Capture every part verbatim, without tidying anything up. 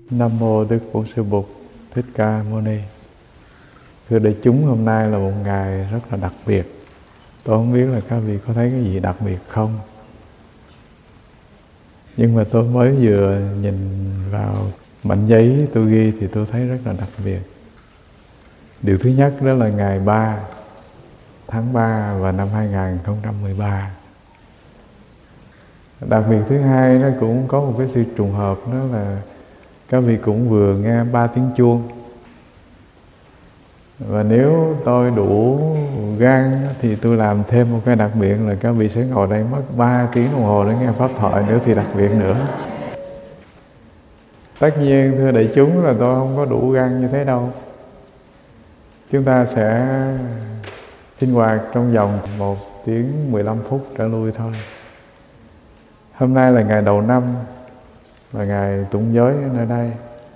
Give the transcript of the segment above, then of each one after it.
Nam mô Đức Bổn Sư Bụt Thích Ca Mâu Ni. Thưa đại chúng, hôm nay là một ngày rất là đặc biệt. Tôi không biết là các vị có thấy cái gì đặc biệt không, nhưng mà tôi mới vừa nhìn vào mảnh giấy tôi ghi thì tôi thấy rất là đặc biệt. Điều thứ nhất đó là ngày ba tháng ba và năm hai nghìn không trăm mười ba. Đặc biệt thứ hai, nó cũng có một cái sự trùng hợp, đó là các vị cũng vừa nghe ba tiếng chuông. Và nếu tôi đủ gan thì tôi làm thêm một cái đặc biệt là các vị sẽ ngồi đây mất ba tiếng đồng hồ để nghe pháp thoại nữa thì đặc biệt nữa. Tất nhiên thưa đại chúng là tôi không có đủ gan như thế đâu. Chúng ta sẽ sinh hoạt trong vòng một tiếng mười lăm phút trở lui thôi. Hôm nay là ngày đầu năm, là ngày tụng giới ở nơi đây.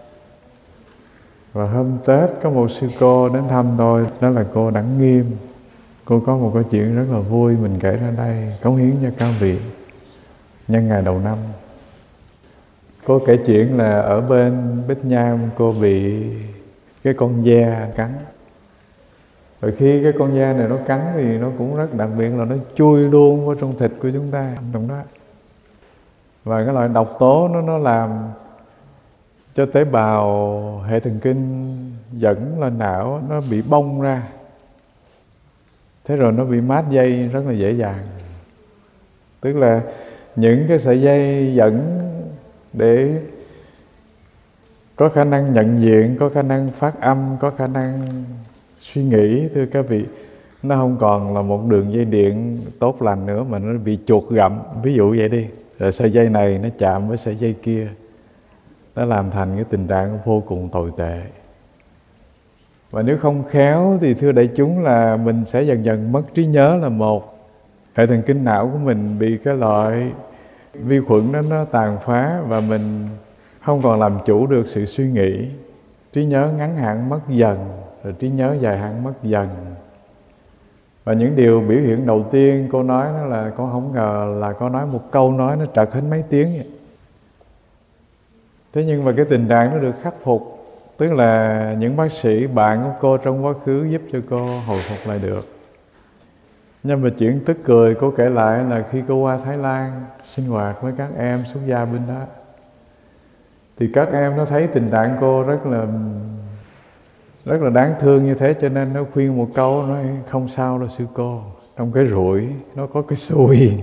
Và hôm Tết có một sư cô đến thăm tôi, đó là cô Đẳng Nghiêm. Cô có một cái chuyện rất là vui mình kể ra đây, cống hiến cho các vị nhân ngày đầu năm. Cô kể chuyện là ở bên Bích Nham cô bị cái con ve cắn. Rồi khi cái con ve này nó cắn thì nó cũng rất đặc biệt là nó chui luôn vào trong thịt của chúng ta trong đó. Và cái loại độc tố nó nó làm cho tế bào hệ thần kinh dẫn lên não nó bị bong ra. Thế rồi nó bị mát dây rất là dễ dàng. Tức là những cái sợi dây dẫn để có khả năng nhận diện, có khả năng phát âm, có khả năng suy nghĩ, thưa các vị, nó không còn là một đường dây điện tốt lành nữa mà nó bị chuột gặm, ví dụ vậy đi. Rồi sợi dây này nó chạm với sợi dây kia, nó làm thành cái tình trạng vô cùng tồi tệ. Và nếu không khéo thì thưa đại chúng là mình sẽ dần dần mất trí nhớ là một. Hệ thần kinh não của mình bị cái loại vi khuẩn đó nó tàn phá và mình không còn làm chủ được sự suy nghĩ. Trí nhớ ngắn hạn mất dần, rồi trí nhớ dài hạn mất dần. Và những điều biểu hiện đầu tiên cô nói đó là con không ngờ là con nói một câu nói nó trật hết mấy tiếng vậy. Thế nhưng mà cái tình trạng nó được khắc phục. Tức là những bác sĩ bạn của cô trong quá khứ giúp cho cô hồi phục lại được. Nhưng mà chuyện tức cười cô kể lại là khi cô qua Thái Lan sinh hoạt với các em xuất gia bên đó, thì các em nó thấy tình trạng cô rất là rất là đáng thương như thế, cho nên nó khuyên một câu, nói không sao đâu sư cô, trong cái rủi nó có cái xui.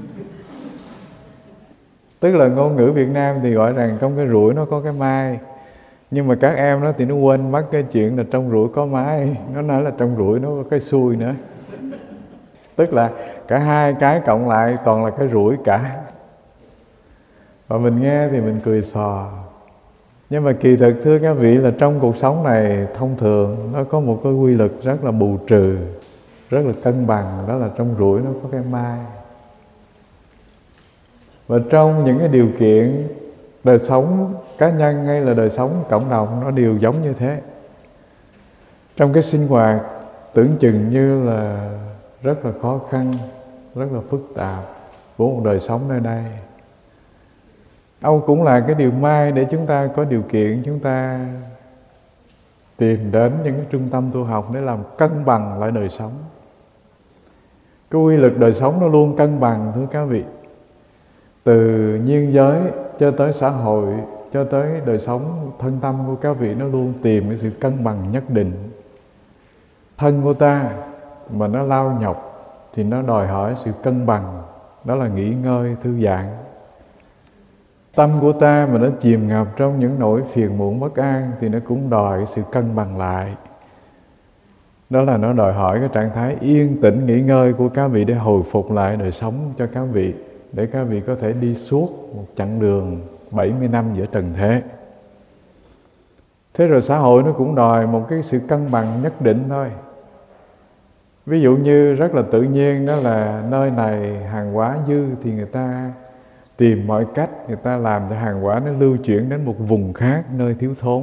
Tức là ngôn ngữ Việt Nam thì gọi rằng trong cái rủi nó có cái mai. Nhưng mà các em đó thì nó quên mất cái chuyện là trong rủi có mai. Nó nói là trong rủi nó có cái xui nữa. Tức là cả hai cái cộng lại toàn là cái rủi cả. Và mình nghe thì mình cười xò. Nhưng mà kỳ thực thưa các vị là trong cuộc sống này thông thường nó có một cái quy luật rất là bù trừ, rất là cân bằng, đó là trong rủi nó có cái mai. Và trong những cái điều kiện đời sống cá nhân hay là đời sống cộng đồng nó đều giống như thế. Trong cái sinh hoạt tưởng chừng như là rất là khó khăn, rất là phức tạp của một đời sống nơi đây, Âu cũng là cái điều may để chúng ta có điều kiện chúng ta tìm đến những cái trung tâm tu học để làm cân bằng lại đời sống. Cái quy luật đời sống nó luôn cân bằng thưa các vị. Từ nhiên giới cho tới xã hội, cho tới đời sống thân tâm của các vị, nó luôn tìm cái sự cân bằng nhất định. Thân của ta mà nó lao nhọc thì nó đòi hỏi sự cân bằng, đó là nghỉ ngơi, thư giãn. Tâm của ta mà nó chìm ngập trong những nỗi phiền muộn bất an thì nó cũng đòi sự cân bằng lại. Đó là nó đòi hỏi cái trạng thái yên tĩnh nghỉ ngơi của các vị để hồi phục lại đời sống cho các vị, để các vị có thể đi suốt một chặng đường bảy mươi năm giữa trần thế. Thế rồi xã hội nó cũng đòi một cái sự cân bằng nhất định thôi. Ví dụ như rất là tự nhiên đó là nơi này hàng hóa dư thì người ta tìm mọi cách, người ta làm cho hàng hóa nó lưu chuyển đến một vùng khác nơi thiếu thốn.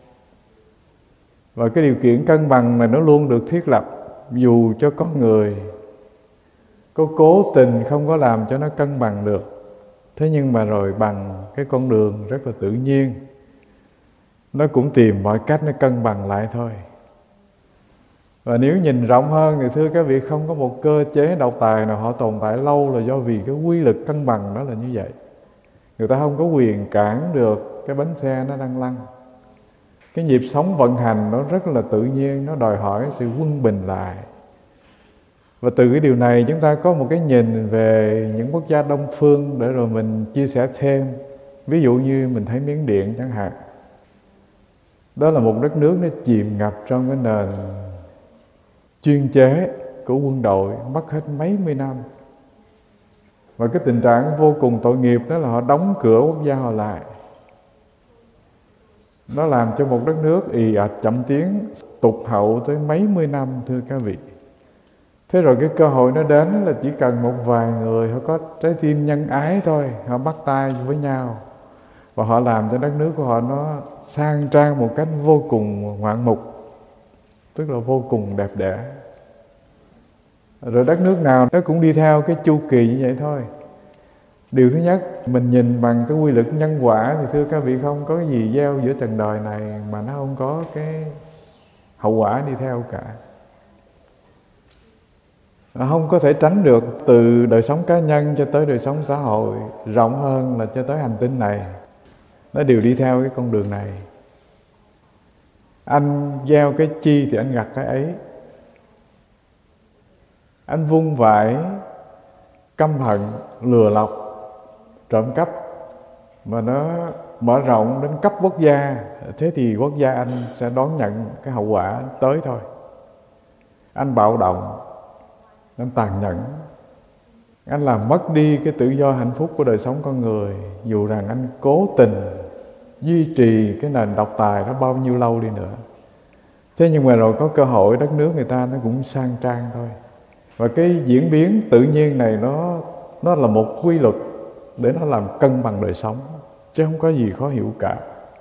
Và cái điều kiện cân bằng này nó luôn được thiết lập, dù cho con người có cố tình không có làm cho nó cân bằng được. Thế nhưng mà rồi bằng cái con đường rất là tự nhiên nó cũng tìm mọi cách nó cân bằng lại thôi. Và nếu nhìn rộng hơn thì thưa các vị, không có một cơ chế độc tài nào họ tồn tại lâu là do vì cái quy lực cân bằng đó là như vậy. Người ta không có quyền cản được cái bánh xe nó đang lăn. Cái nhịp sống vận hành nó rất là tự nhiên, nó đòi hỏi sự quân bình lại. Và từ cái điều này chúng ta có một cái nhìn về những quốc gia Đông phương để rồi mình chia sẻ thêm. Ví dụ như mình thấy Miến Điện chẳng hạn. Đó là một đất nước nó chìm ngập trong cái nền chuyên chế của quân đội, mất hết mấy mươi năm. Và cái tình trạng vô cùng tội nghiệp đó là họ đóng cửa quốc gia họ lại. Nó làm cho một đất nước ì ạch chậm tiến, tụt hậu tới mấy mươi năm, thưa các vị. Thế rồi cái cơ hội nó đến là chỉ cần một vài người họ có trái tim nhân ái thôi, họ bắt tay với nhau và họ làm cho đất nước của họ nó sang trang một cách vô cùng ngoạn mục, tức là vô cùng đẹp đẽ. Rồi đất nước nào nó cũng đi theo cái chu kỳ như vậy thôi. Điều thứ nhất, mình nhìn bằng cái quy luật nhân quả thì thưa các vị, không có cái gì gieo giữa trần đời này mà nó không có cái hậu quả đi theo cả. Nó không có thể tránh được, từ đời sống cá nhân cho tới đời sống xã hội, rộng hơn là cho tới hành tinh này. Nó đều đi theo cái con đường này. Anh gieo cái chi thì anh gặt cái ấy. Anh vung vãi căm hận, lừa lọc, trộm cắp mà nó mở rộng đến cấp quốc gia, thế thì quốc gia anh sẽ đón nhận cái hậu quả tới thôi. Anh bạo động, anh tàn nhẫn, anh làm mất đi cái tự do hạnh phúc của đời sống con người, dù rằng anh cố tình duy trì cái nền độc tài đó bao nhiêu lâu đi nữa. Thế nhưng mà rồi có cơ hội đất nước người ta nó cũng sang trang thôi. Và cái diễn biến tự nhiên này nó nó là một quy luật để nó làm cân bằng đời sống, chứ không có gì khó hiểu cả.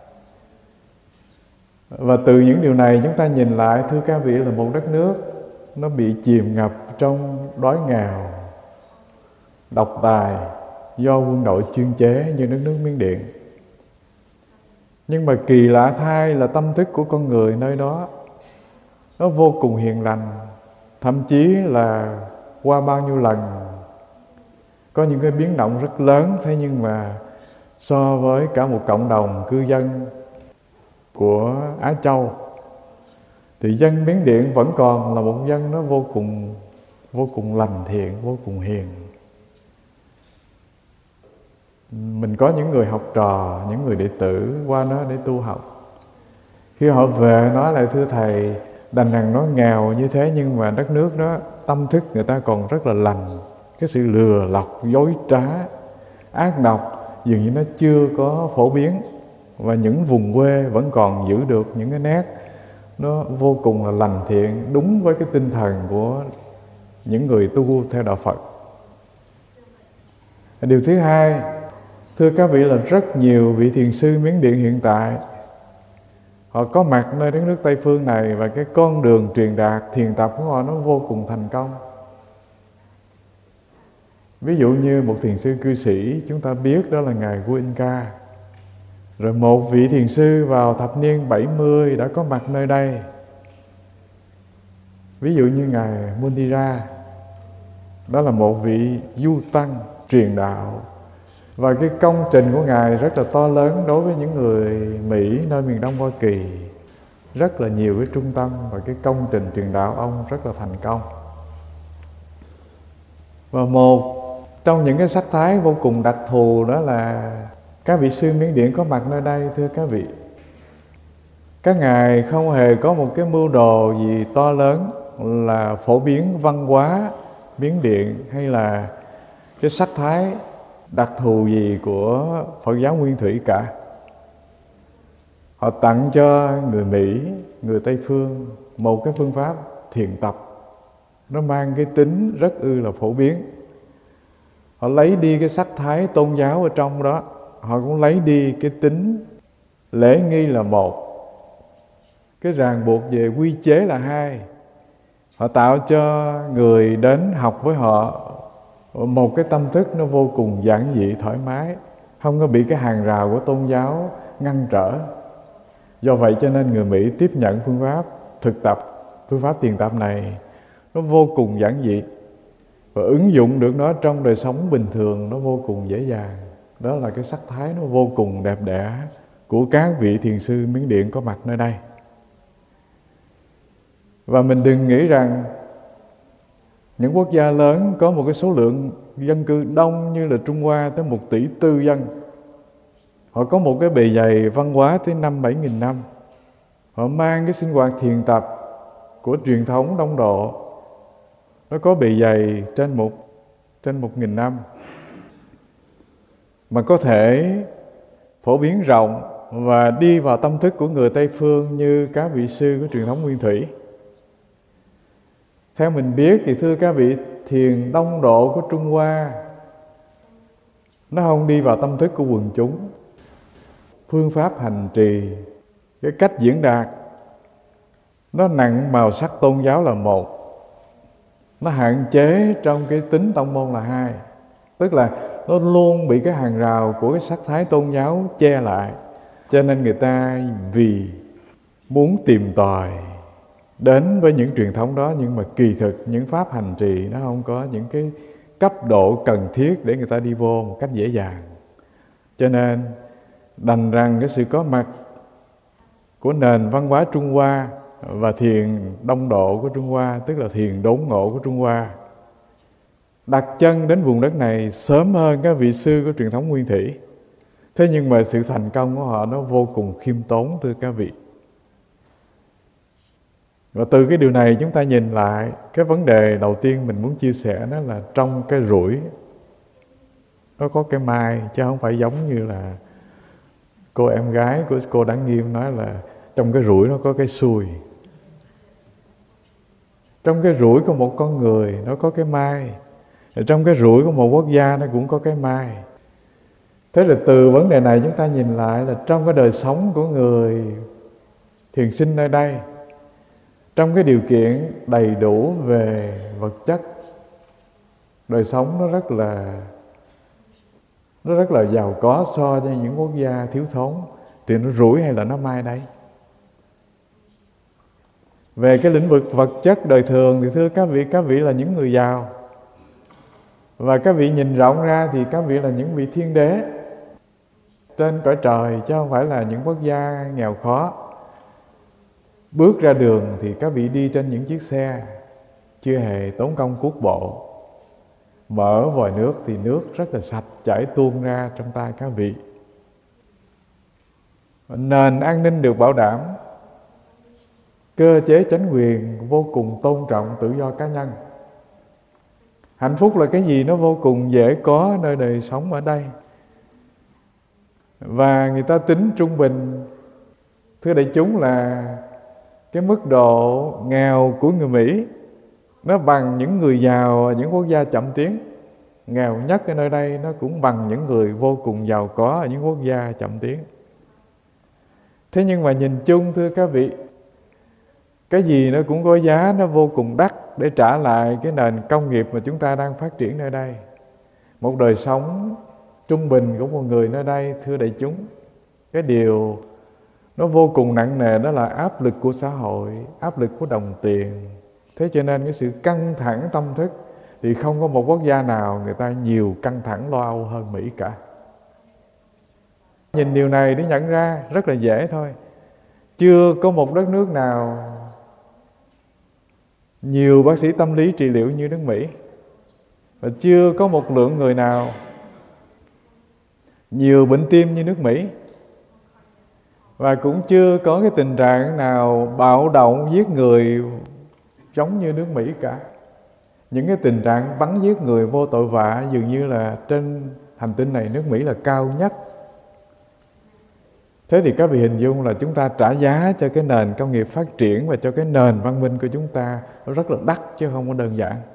Và từ những điều này chúng ta nhìn lại, thưa các vị, là một đất nước nó bị chìm ngập trong đói nghèo, độc tài do quân đội chuyên chế như đất nước Miến Điện. Nhưng mà kỳ lạ thay là tâm thức của con người nơi đó nó vô cùng hiền lành. Thậm chí là qua bao nhiêu lần có những cái biến động rất lớn, thế nhưng mà so với cả một cộng đồng cư dân của Á Châu thì dân Miến Điện vẫn còn là một dân nó vô cùng vô cùng lành thiện, vô cùng hiền. Mình có những người học trò, những người đệ tử qua đó để tu học. Khi họ về nói lại, thưa thầy, đành rằng nó nghèo như thế nhưng mà đất nước đó tâm thức người ta còn rất là lành. Cái sự lừa lọc, dối trá, ác độc dường như nó chưa có phổ biến. Và những vùng quê vẫn còn giữ được những cái nét nó vô cùng là lành thiện, đúng với cái tinh thần của những người tu theo đạo Phật. Điều thứ hai, thưa các vị, là rất nhiều vị thiền sư Miến Điện hiện tại họ có mặt nơi đất nước Tây Phương này, và cái con đường truyền đạt thiền tập của họ nó vô cùng thành công. Ví dụ như một thiền sư cư sĩ chúng ta biết đó là Ngài Goenka. Rồi một vị thiền sư vào thập niên bảy mươi đã có mặt nơi đây. Ví dụ như Ngài Mundira, đó là một vị du tăng truyền đạo. Và cái công trình của Ngài rất là to lớn đối với những người Mỹ nơi miền Đông Hoa Kỳ. Rất là nhiều cái trung tâm và cái công trình truyền đạo ông rất là thành công. Và một trong những cái sắc thái vô cùng đặc thù đó là các vị sư Miến Điện có mặt nơi đây, thưa các vị. Các ngài không hề có một cái mưu đồ gì to lớn là phổ biến văn hóa Miến Điện hay là cái sắc thái đặc thù gì của Phật giáo Nguyên Thủy cả. Họ tặng cho người Mỹ, người Tây Phương một cái phương pháp thiền tập. Nó mang cái tính rất ư là phổ biến. Họ lấy đi cái sắc thái tôn giáo ở trong đó, họ cũng lấy đi cái tính lễ nghi là một, cái ràng buộc về quy chế là hai. Họ tạo cho người đến học với họ một cái tâm thức nó vô cùng giản dị, thoải mái, không có bị cái hàng rào của tôn giáo ngăn trở. Do vậy cho nên người Mỹ tiếp nhận phương pháp thực tập, phương pháp thiền tập này nó vô cùng giản dị, và ứng dụng được nó trong đời sống bình thường nó vô cùng dễ dàng. Đó là cái sắc thái nó vô cùng đẹp đẽ của các vị thiền sư Miến Điện có mặt nơi đây. Và mình đừng nghĩ rằng những quốc gia lớn có một cái số lượng dân cư đông như là Trung Hoa tới một tỷ tư dân, họ có một cái bề dày văn hóa tới năm bảy nghìn năm, họ mang cái sinh hoạt thiền tập của truyền thống Đông Độ, nó có bề dày trên một trên một nghìn năm, mà có thể phổ biến rộng và đi vào tâm thức của người Tây phương như các vị sư của truyền thống Nguyên Thủy. Theo mình biết thì thưa các vị, thiền Đông Độ của Trung Hoa nó không đi vào tâm thức của quần chúng. Phương pháp hành trì, cái cách diễn đạt nó nặng màu sắc tôn giáo là một, nó hạn chế trong cái tính tông môn là hai. Tức là nó luôn bị cái hàng rào của cái sắc thái tôn giáo che lại. Cho nên người ta vì muốn tìm tòi đến với những truyền thống đó, nhưng mà kỳ thực những pháp hành trì nó không có những cái cấp độ cần thiết để người ta đi vô một cách dễ dàng. Cho nên đành rằng cái sự có mặt của nền văn hóa Trung Hoa và thiền Đông Độ của Trung Hoa, tức là thiền đốn ngộ của Trung Hoa, đặt chân đến vùng đất này sớm hơn các vị sư của truyền thống Nguyên Thủy. Thế nhưng mà sự thành công của họ nó vô cùng khiêm tốn thưa các vị. Và từ cái điều này chúng ta nhìn lại, cái vấn đề đầu tiên mình muốn chia sẻ đó là trong cái rủi nó có cái mai, chứ không phải giống như là cô em gái của cô Đặng Nghiêm nói là trong cái rủi nó có cái xui. Trong cái rủi của một con người nó có cái mai, trong cái rủi của một quốc gia nó cũng có cái mai. Thế rồi từ vấn đề này chúng ta nhìn lại là trong cái đời sống của người thiền sinh nơi đây, trong cái điều kiện đầy đủ về vật chất, đời sống nó rất là nó rất là giàu có so với những quốc gia thiếu thốn, thì nó rủi hay là nó mai đây? Về cái lĩnh vực vật chất đời thường thì thưa các vị, các vị là những người giàu, và các vị nhìn rộng ra thì các vị là những vị thiên đế trên cõi trời, chứ không phải là những quốc gia nghèo khó. Bước ra đường thì các vị đi trên những chiếc xe chưa hề tốn công cuốc bộ, mở vòi nước thì nước rất là sạch chảy tuôn ra trong tay các vị. Nền an ninh được bảo đảm, cơ chế chánh quyền vô cùng tôn trọng tự do cá nhân. Hạnh phúc là cái gì nó vô cùng dễ có nơi đời sống ở đây. Và người ta tính trung bình, thưa đại chúng, là cái mức độ nghèo của người Mỹ nó bằng những người giàu ở những quốc gia chậm tiến. Nghèo nhất ở nơi đây nó cũng bằng những người vô cùng giàu có ở những quốc gia chậm tiến. Thế nhưng mà nhìn chung thưa các vị, cái gì nó cũng có giá nó vô cùng đắt để trả lại cái nền công nghiệp mà chúng ta đang phát triển nơi đây. Một đời sống trung bình của một người nơi đây, thưa đại chúng, cái điều nó vô cùng nặng nề đó là áp lực của xã hội, áp lực của đồng tiền. Thế cho nên cái sự căng thẳng tâm thức thì không có một quốc gia nào người ta nhiều căng thẳng lo âu hơn Mỹ cả. Nhìn điều này để nhận ra rất là dễ thôi. Chưa có một đất nước nào nhiều bác sĩ tâm lý trị liệu như nước Mỹ, và chưa có một lượng người nào nhiều bệnh tim như nước Mỹ, và cũng chưa có cái tình trạng nào bạo động giết người giống như nước Mỹ cả. Những cái tình trạng bắn giết người vô tội vạ dường như là trên hành tinh này nước Mỹ là cao nhất. Thế thì các vị hình dung là chúng ta trả giá cho cái nền công nghiệp phát triển và cho cái nền văn minh của chúng ta nó rất là đắt chứ không có đơn giản.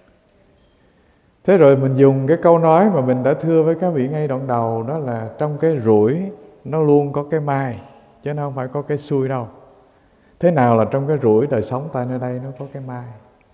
Thế rồi mình dùng cái câu nói mà mình đã thưa với các vị ngay đoạn đầu, đó là trong cái rủi nó luôn có cái mai, chứ nó không phải có cái xui đâu. Thế nào là trong cái rủi đời sống ta nơi đây nó có cái mai?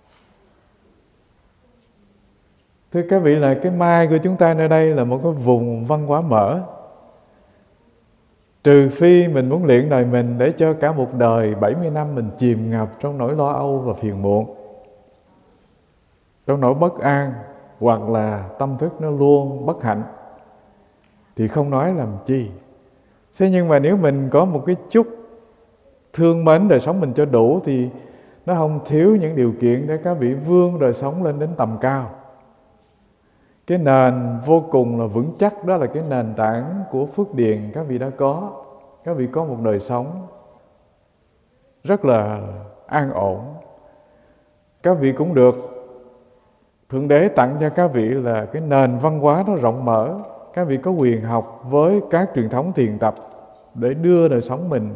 Thưa các vị, là cái mai của chúng ta nơi đây là một cái vùng văn hóa mở. Trừ phi mình muốn luyện đời mình để cho cả một đời bảy mươi năm mình chìm ngập trong nỗi lo âu và phiền muộn, trong nỗi bất an, hoặc là tâm thức nó luôn bất hạnh, thì không nói làm chi. Thế nhưng mà nếu mình có một cái chút thương mến đời sống mình cho đủ, thì nó không thiếu những điều kiện để các vị vươn đời sống lên đến tầm cao. Cái nền vô cùng là vững chắc, đó là cái nền tảng của phước điền các vị đã có. Các vị có một đời sống rất là an ổn. Các vị cũng được Thượng Đế tặng cho các vị là cái nền văn hóa nó rộng mở. Các vị có quyền học với các truyền thống thiền tập để đưa đời sống mình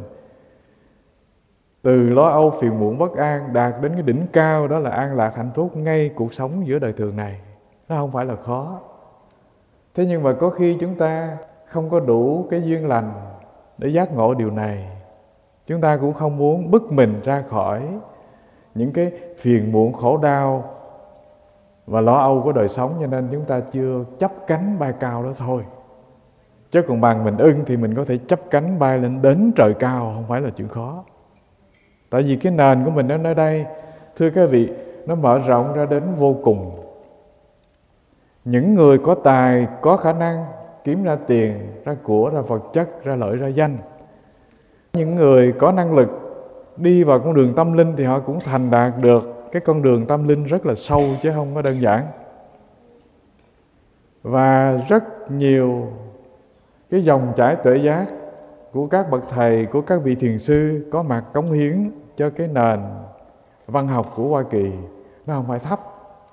từ lo âu phiền muộn bất an đạt đến cái đỉnh cao, đó là an lạc hạnh phúc ngay cuộc sống giữa đời thường này. Nó không phải là khó. Thế nhưng mà có khi chúng ta không có đủ cái duyên lành để giác ngộ điều này. Chúng ta cũng không muốn bứt mình ra khỏi những cái phiền muộn khổ đau và lo âu của đời sống, cho nên chúng ta chưa chấp cánh bay cao đó thôi. Chứ còn bằng mình ưng thì mình có thể chấp cánh bay lên đến trời cao, không phải là chuyện khó. Tại vì cái nền của mình ở đây, thưa các vị, nó mở rộng ra đến vô cùng. Những người có tài, có khả năng kiếm ra tiền, ra của, ra vật chất, ra lợi, ra danh. Những người có năng lực đi vào con đường tâm linh thì họ cũng thành đạt được cái con đường tâm linh rất là sâu, chứ không có đơn giản. Và rất nhiều cái dòng chảy tuệ giác của các bậc thầy, của các vị thiền sư có mặt cống hiến cho cái nền văn học của Hoa Kỳ, nó không phải thấp.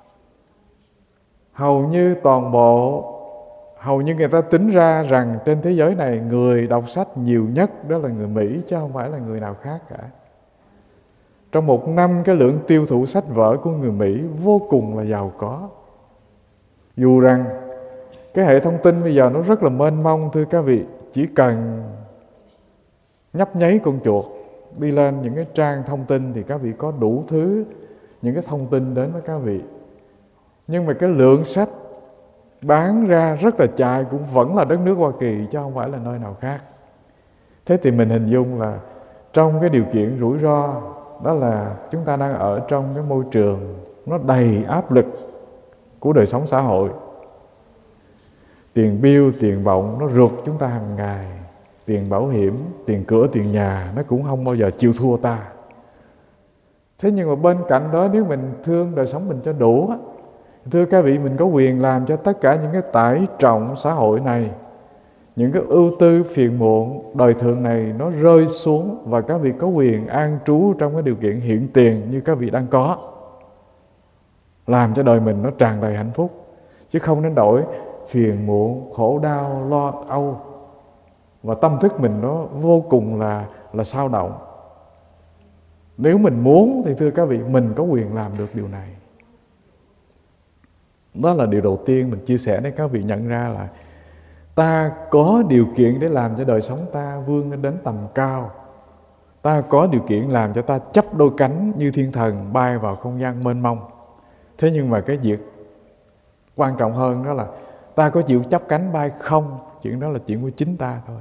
Hầu như toàn bộ, hầu như người ta tính ra rằng trên thế giới này người đọc sách nhiều nhất đó là người Mỹ, chứ không phải là người nào khác cả. Trong một năm, cái lượng tiêu thụ sách vở của người Mỹ vô cùng là giàu có. Dù rằng cái hệ thông tin bây giờ nó rất là mênh mông, thưa các vị, chỉ cần nhấp nháy con chuột đi lên những cái trang thông tin thì các vị có đủ thứ những cái thông tin đến với các vị. Nhưng mà cái lượng sách bán ra rất là chài cũng vẫn là đất nước Hoa Kỳ, chứ không phải là nơi nào khác. Thế thì mình hình dung là trong cái điều kiện rủi ro, đó là chúng ta đang ở trong cái môi trường nó đầy áp lực của đời sống xã hội. Tiền bill, tiền bọng nó rượt chúng ta hàng ngày. Tiền bảo hiểm, tiền cửa, tiền nhà nó cũng không bao giờ chịu thua ta. Thế nhưng mà bên cạnh đó, nếu mình thương đời sống mình cho đủ, thưa các vị, mình có quyền làm cho tất cả những cái tải trọng xã hội này, những cái ưu tư phiền muộn đời thường này nó rơi xuống, và các vị có quyền an trú trong cái điều kiện hiện tiền như các vị đang có, làm cho đời mình nó tràn đầy hạnh phúc, chứ không nên đổi phiền muộn, khổ đau, lo âu, và tâm thức mình nó vô cùng là là sao động. Nếu mình muốn thì thưa các vị, mình có quyền làm được điều này. Đó là điều đầu tiên mình chia sẻ để các vị nhận ra là ta có điều kiện để làm cho đời sống ta vươn lên đến tầm cao. Ta có điều kiện làm cho ta chắp đôi cánh như thiên thần bay vào không gian mênh mông. Thế nhưng mà cái việc quan trọng hơn đó là ta có chịu chắp cánh bay không? Chuyện đó là chuyện của chính ta thôi.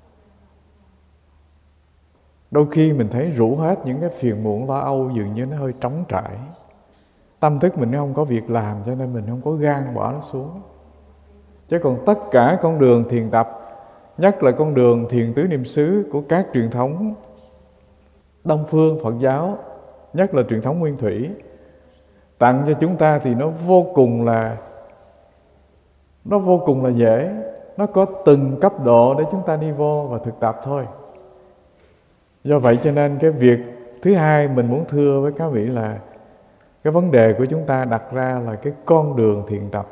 Đôi khi mình thấy rủ hết những cái phiền muộn lo âu dường như nó hơi trống trải. Tâm thức mình không có việc làm, cho nên mình không có gan bỏ nó xuống. Chứ còn tất cả con đường thiền tập, nhất là con đường thiền tứ niệm xứ của các truyền thống Đông phương Phật giáo, nhất là truyền thống Nguyên Thủy, tặng cho chúng ta thì nó vô cùng là nó vô cùng là dễ. Nó có từng cấp độ để chúng ta đi vô và thực tập thôi. Do vậy cho nên cái việc thứ hai mình muốn thưa với các vị là cái vấn đề của chúng ta đặt ra là cái con đường thiền tập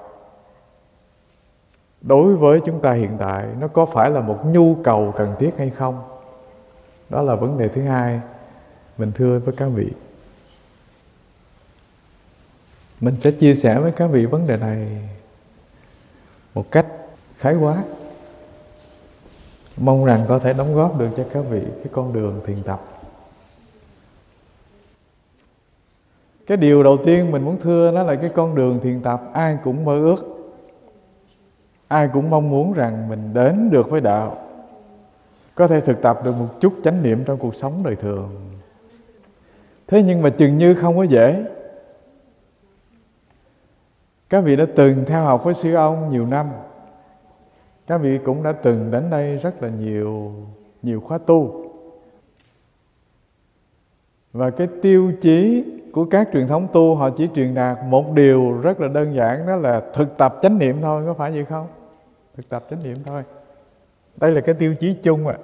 đối với chúng ta hiện tại nó có phải là một nhu cầu cần thiết hay không? Đó là vấn đề thứ hai mình thưa với các vị. Mình sẽ chia sẻ với các vị vấn đề này một cách khái quát, mong rằng có thể đóng góp được cho các vị cái con đường thiền tập. Cái điều đầu tiên mình muốn thưa đó là cái con đường thiền tập ai cũng mơ ước, ai cũng mong muốn rằng mình đến được với đạo. có thể thực tập được một chút chánh niệm trong cuộc sống đời thường. Thế nhưng mà chừng như không có dễ. Các vị đã từng theo học với sư ông nhiều năm, các vị cũng đã từng đến đây rất là nhiều nhiều khóa tu. Và cái tiêu chí của các truyền thống tu, họ chỉ truyền đạt một điều rất là đơn giản, đó là thực tập chánh niệm thôi, có phải vậy không? Thực tập chánh niệm thôi. Đây là cái tiêu chí chung ạ.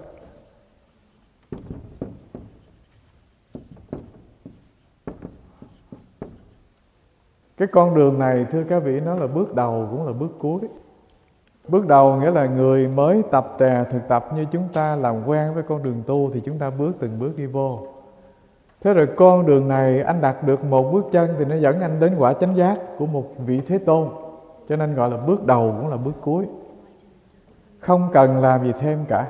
Cái con đường này thưa các vị, nó là bước đầu cũng là bước cuối. Bước đầu nghĩa là người mới tập tè thực tập như chúng ta làm quen với con đường tu thì chúng ta bước từng bước đi vô. Thế rồi con đường này anh đặt được một bước chân thì nó dẫn anh đến quả chánh giác của một vị Thế Tôn. Cho nên gọi là bước đầu cũng là bước cuối. Không cần làm gì thêm cả.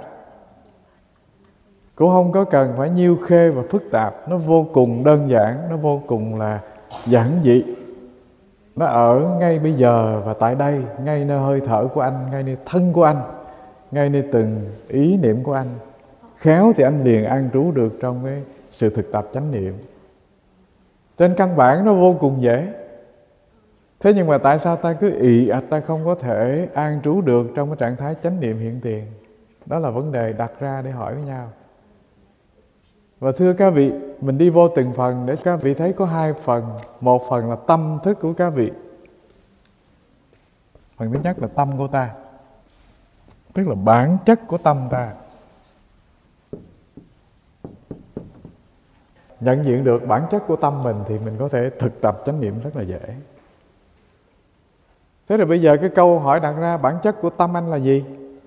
Cũng không có cần phải nhiêu khê và phức tạp. Nó vô cùng đơn giản, nó vô cùng là giản dị. Nó ở ngay bây giờ và tại đây, ngay nơi hơi thở của anh, ngay nơi thân của anh, ngay nơi từng ý niệm của anh. Khéo thì anh liền an trú được trong cái sự thực tập chánh niệm. Trên căn bản nó vô cùng dễ. Thế nhưng mà tại sao ta cứ ị ạch ta không có thể an trú được trong cái trạng thái chánh niệm hiện tiền? Đó là vấn đề đặt ra để hỏi với nhau. Và thưa các vị, mình đi vô từng phần để các vị thấy có hai phần. Một phần là tâm thức của các vị. Phần thứ nhất là tâm của ta, tức là bản chất của tâm ta. Nhận diện được bản chất của tâm mình thì mình có thể thực tập chánh niệm rất là dễ. Thế rồi bây giờ cái câu hỏi đặt ra, bản chất của tâm anh là gì?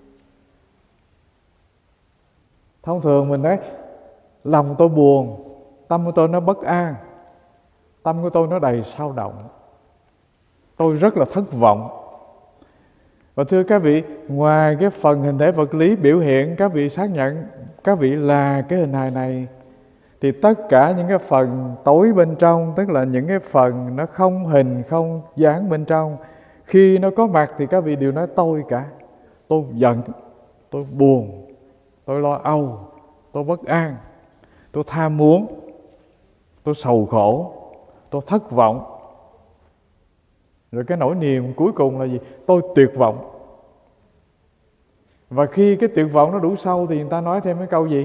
Thông thường mình nói lòng tôi buồn, tâm của tôi nó bất an, tâm của tôi nó đầy sao động, tôi rất là thất vọng. Và thưa các vị, ngoài cái phần hình thể vật lý biểu hiện các vị xác nhận các vị là cái hình hài này, thì tất cả những cái phần tối bên trong, tức là những cái phần nó không hình, không dáng bên trong, khi nó có mặt thì các vị đều nói tôi cả. Tôi giận, tôi buồn, tôi lo âu, tôi bất an, tôi tham muốn, tôi sầu khổ, tôi thất vọng. Rồi cái nỗi niềm cuối cùng là gì? Tôi tuyệt vọng. Và khi cái tuyệt vọng nó đủ sâu thì người ta nói thêm cái câu gì?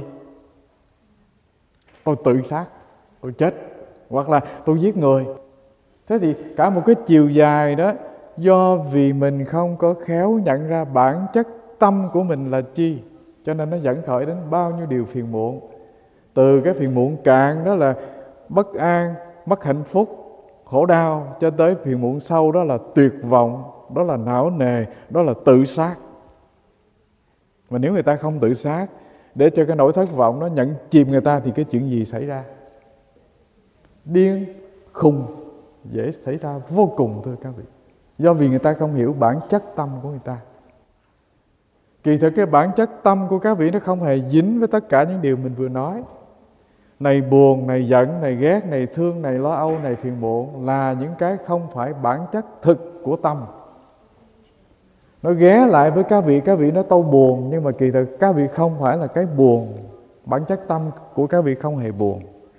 Tôi tự sát, tôi chết, hoặc là tôi giết người. Thế thì cả một cái chiều dài đó, do vì mình không có khéo nhận ra bản chất tâm của mình là chi, cho nên nó dẫn khởi đến bao nhiêu điều phiền muộn. Từ cái phiền muộn cạn đó là bất an, mất hạnh phúc, khổ đau, cho tới phiền muộn sâu đó là tuyệt vọng, đó là não nề, đó là tự sát. Mà nếu người ta không tự sát, để cho cái nỗi thất vọng nó nhận chìm người ta, thì cái chuyện gì xảy ra? Điên, khùng dễ xảy ra vô cùng thưa các vị. Do vì người ta không hiểu bản chất tâm của người ta. Kỳ thực cái bản chất tâm của các vị nó không hề dính với tất cả những điều mình vừa nói. Này buồn, này giận, này ghét, này thương, này lo âu, này phiền muộn là những cái không phải bản chất thực của tâm. Nó ghé lại với các vị, các vị nói tôi buồn, nhưng mà kỳ thực các vị không phải là cái buồn. Bản chất tâm của các vị không hề buồn.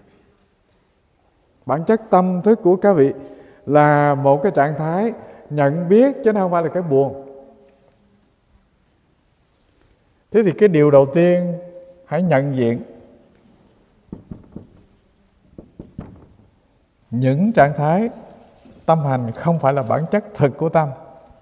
Bản chất tâm thức của các vị là một cái trạng thái nhận biết, chứ không phải là cái buồn. Thế thì cái điều đầu tiên hãy nhận diện những trạng thái tâm hành không phải là bản chất thực của tâm.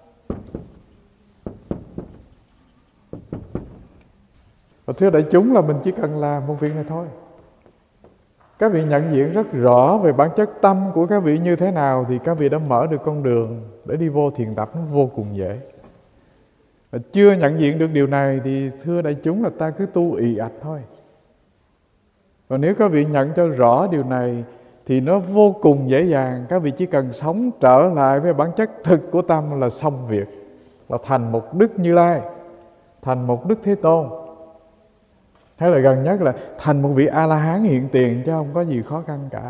Và thưa đại chúng là mình chỉ cần làm một việc này thôi. Các vị nhận diện rất rõ về bản chất tâm của các vị như thế nào thì các vị đã mở được con đường để đi vô thiền tập nó vô cùng dễ. Và chưa nhận diện được điều này thì thưa đại chúng là ta cứ tu ì ạch thôi. Và nếu các vị nhận cho rõ điều này thì nó vô cùng dễ dàng. Các vị chỉ cần sống trở lại với bản chất thực của tâm là xong việc, là thành một Đức Như Lai, thành một Đức Thế Tôn, hay là gần nhất là thành một vị A-la-hán hiện tiền, chứ không có gì khó khăn cả.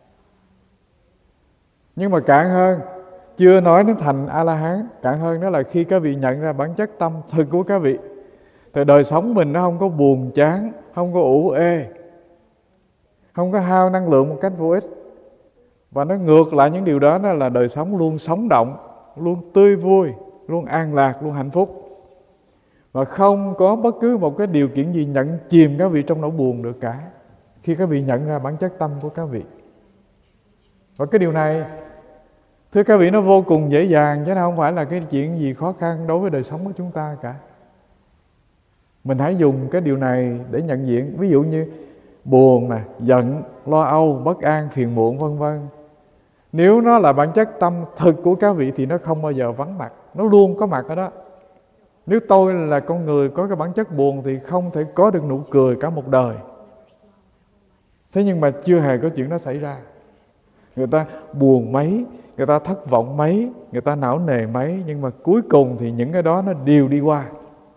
Nhưng mà cạn hơn, chưa nói đến thành A-la-hán, cạn hơn đó là khi các vị nhận ra bản chất tâm thực của các vị, Thì đời sống mình nó không có buồn chán, không có ủ ê, không có hao năng lượng một cách vô ích. Và nó ngược lại những điều đó, đó là đời sống luôn sống động, luôn tươi vui, luôn an lạc, luôn hạnh phúc. Và không có bất cứ một cái điều kiện gì nhận chìm các vị trong nỗi buồn được cả, khi các vị nhận ra bản chất tâm của các vị. Và cái điều này, thưa các vị, nó vô cùng dễ dàng, chứ nó không phải là cái chuyện gì khó khăn đối với đời sống của chúng ta cả. Mình hãy dùng cái điều này để nhận diện. Ví dụ như buồn, nè, giận, lo âu, bất an, phiền muộn, vân vân. Nếu nó là bản chất tâm thực của các vị thì nó không bao giờ vắng mặt, nó luôn có mặt ở đó. Nếu tôi là con người có cái bản chất buồn thì không thể có được nụ cười cả một đời. Thế nhưng mà chưa hề có chuyện đó xảy ra. Người ta buồn mấy, người ta thất vọng mấy, người ta não nề mấy, nhưng mà cuối cùng thì những cái đó nó đều đi qua.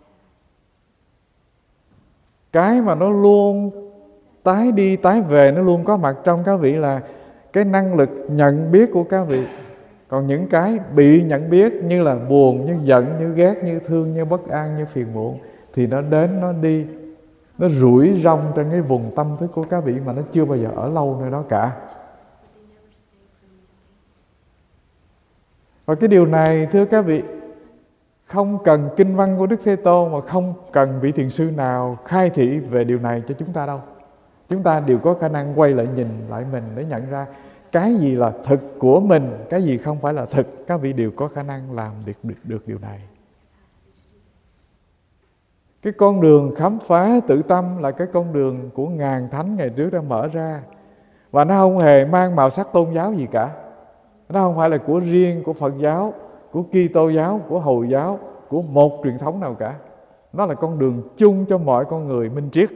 Cái mà nó luôn tái đi tái về, nó luôn có mặt trong các vị là cái năng lực nhận biết của các vị. Còn những cái bị nhận biết như là buồn, như giận, như ghét, như thương, như bất an, như phiền muộn, thì nó đến, nó đi, nó rủi rong trên cái vùng tâm thức của các vị mà nó chưa bao giờ ở lâu nơi đó cả. Và cái điều này, thưa các vị, không cần kinh văn của Đức Thế Tôn, mà không cần vị thiền sư nào khai thị về điều này cho chúng ta đâu. Chúng ta đều có khả năng quay lại nhìn lại mình để nhận ra cái gì là thực của mình, cái gì không phải là thực. Các vị đều có khả năng làm được, được, được điều này. Cái con đường khám phá tự tâm là cái con đường của ngàn thánh ngày trước đã mở ra. Và nó không hề mang màu sắc tôn giáo gì cả. Nó không phải là của riêng của Phật giáo, của Kitô giáo, của Hồi giáo, của một truyền thống nào cả. Nó là con đường chung cho mọi con người minh triết.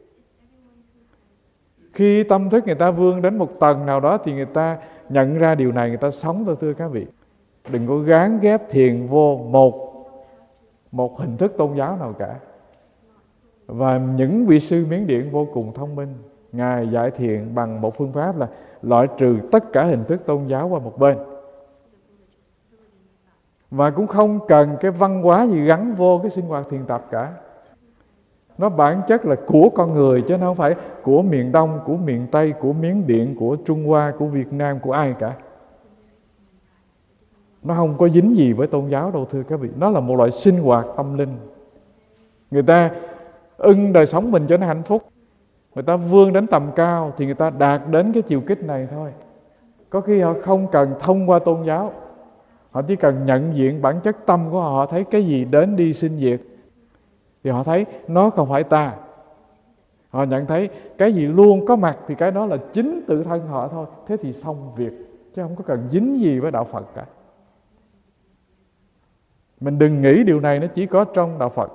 Khi tâm thức người ta vươn đến một tầng nào đó thì người ta nhận ra điều này, người ta sống thôi, thưa các vị. Đừng có gán ghép thiền vô một, một hình thức tôn giáo nào cả. Và những vị sư Miến Điện vô cùng thông minh. Ngài dạy thiền bằng một phương pháp là loại trừ tất cả hình thức tôn giáo qua một bên. Và cũng không cần cái văn hóa gì gắn vô cái sinh hoạt thiền tập cả. Nó bản chất là của con người, chứ nó không phải của miền Đông, của miền Tây, của Miến Điện, của Trung Hoa, của Việt Nam, của ai cả. Nó không có dính gì với tôn giáo đâu, thưa các vị. Nó là một loại sinh hoạt tâm linh. Người ta ưng đời sống mình cho nó hạnh phúc, người ta vươn đến tầm cao thì người ta đạt đến cái chiều kích này thôi. Có khi họ không cần thông qua tôn giáo, họ chỉ cần nhận diện bản chất tâm của họ. Họ thấy cái gì đến đi sinh diệt thì họ thấy nó không phải ta. Họ nhận thấy cái gì luôn có mặt thì cái đó là chính tự thân họ thôi. Thế thì xong việc, chứ không có cần dính gì với đạo Phật cả. Mình đừng nghĩ điều này nó chỉ có trong đạo Phật.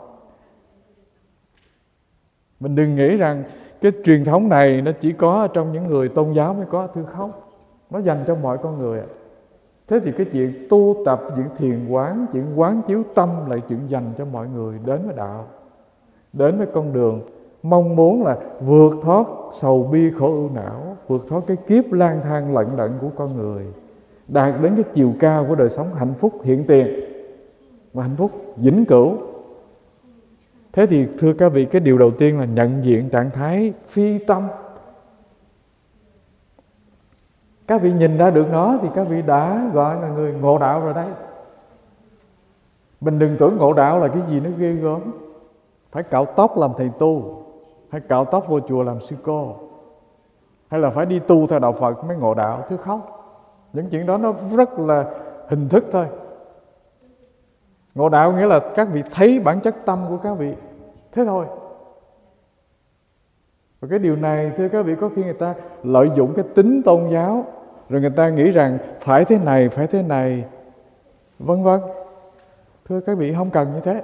Mình đừng nghĩ rằng cái truyền thống này nó chỉ có trong những người tôn giáo mới có. Thưa không, nó dành cho mọi con người. Thế thì cái chuyện tu tập, chuyện thiền quán, chuyện quán chiếu tâm là chuyện dành cho mọi người đến với đạo, đến với con đường mong muốn là vượt thoát sầu bi khổ ưu não, vượt thoát cái kiếp lang thang lận đận của con người, đạt đến cái chiều cao của đời sống hạnh phúc hiện tiền và hạnh phúc vĩnh cửu. Thế thì thưa các vị, cái điều đầu tiên là nhận diện trạng thái phi tâm. Các vị nhìn ra được nó thì các vị đã gọi là người ngộ đạo rồi đấy. Mình đừng tưởng ngộ đạo là cái gì nó ghê gớm, phải cạo tóc làm thầy tu, hay cạo tóc vô chùa làm sư cô, hay là phải đi tu theo đạo Phật mới ngộ đạo. Thưa không, những chuyện đó nó rất là hình thức thôi. Ngộ đạo nghĩa là các vị thấy bản chất tâm của các vị, thế thôi. Và cái điều này, thưa các vị, có khi người ta lợi dụng cái tính tôn giáo, rồi người ta nghĩ rằng phải thế này, phải thế này, vân vân. Thưa các vị, không cần như thế.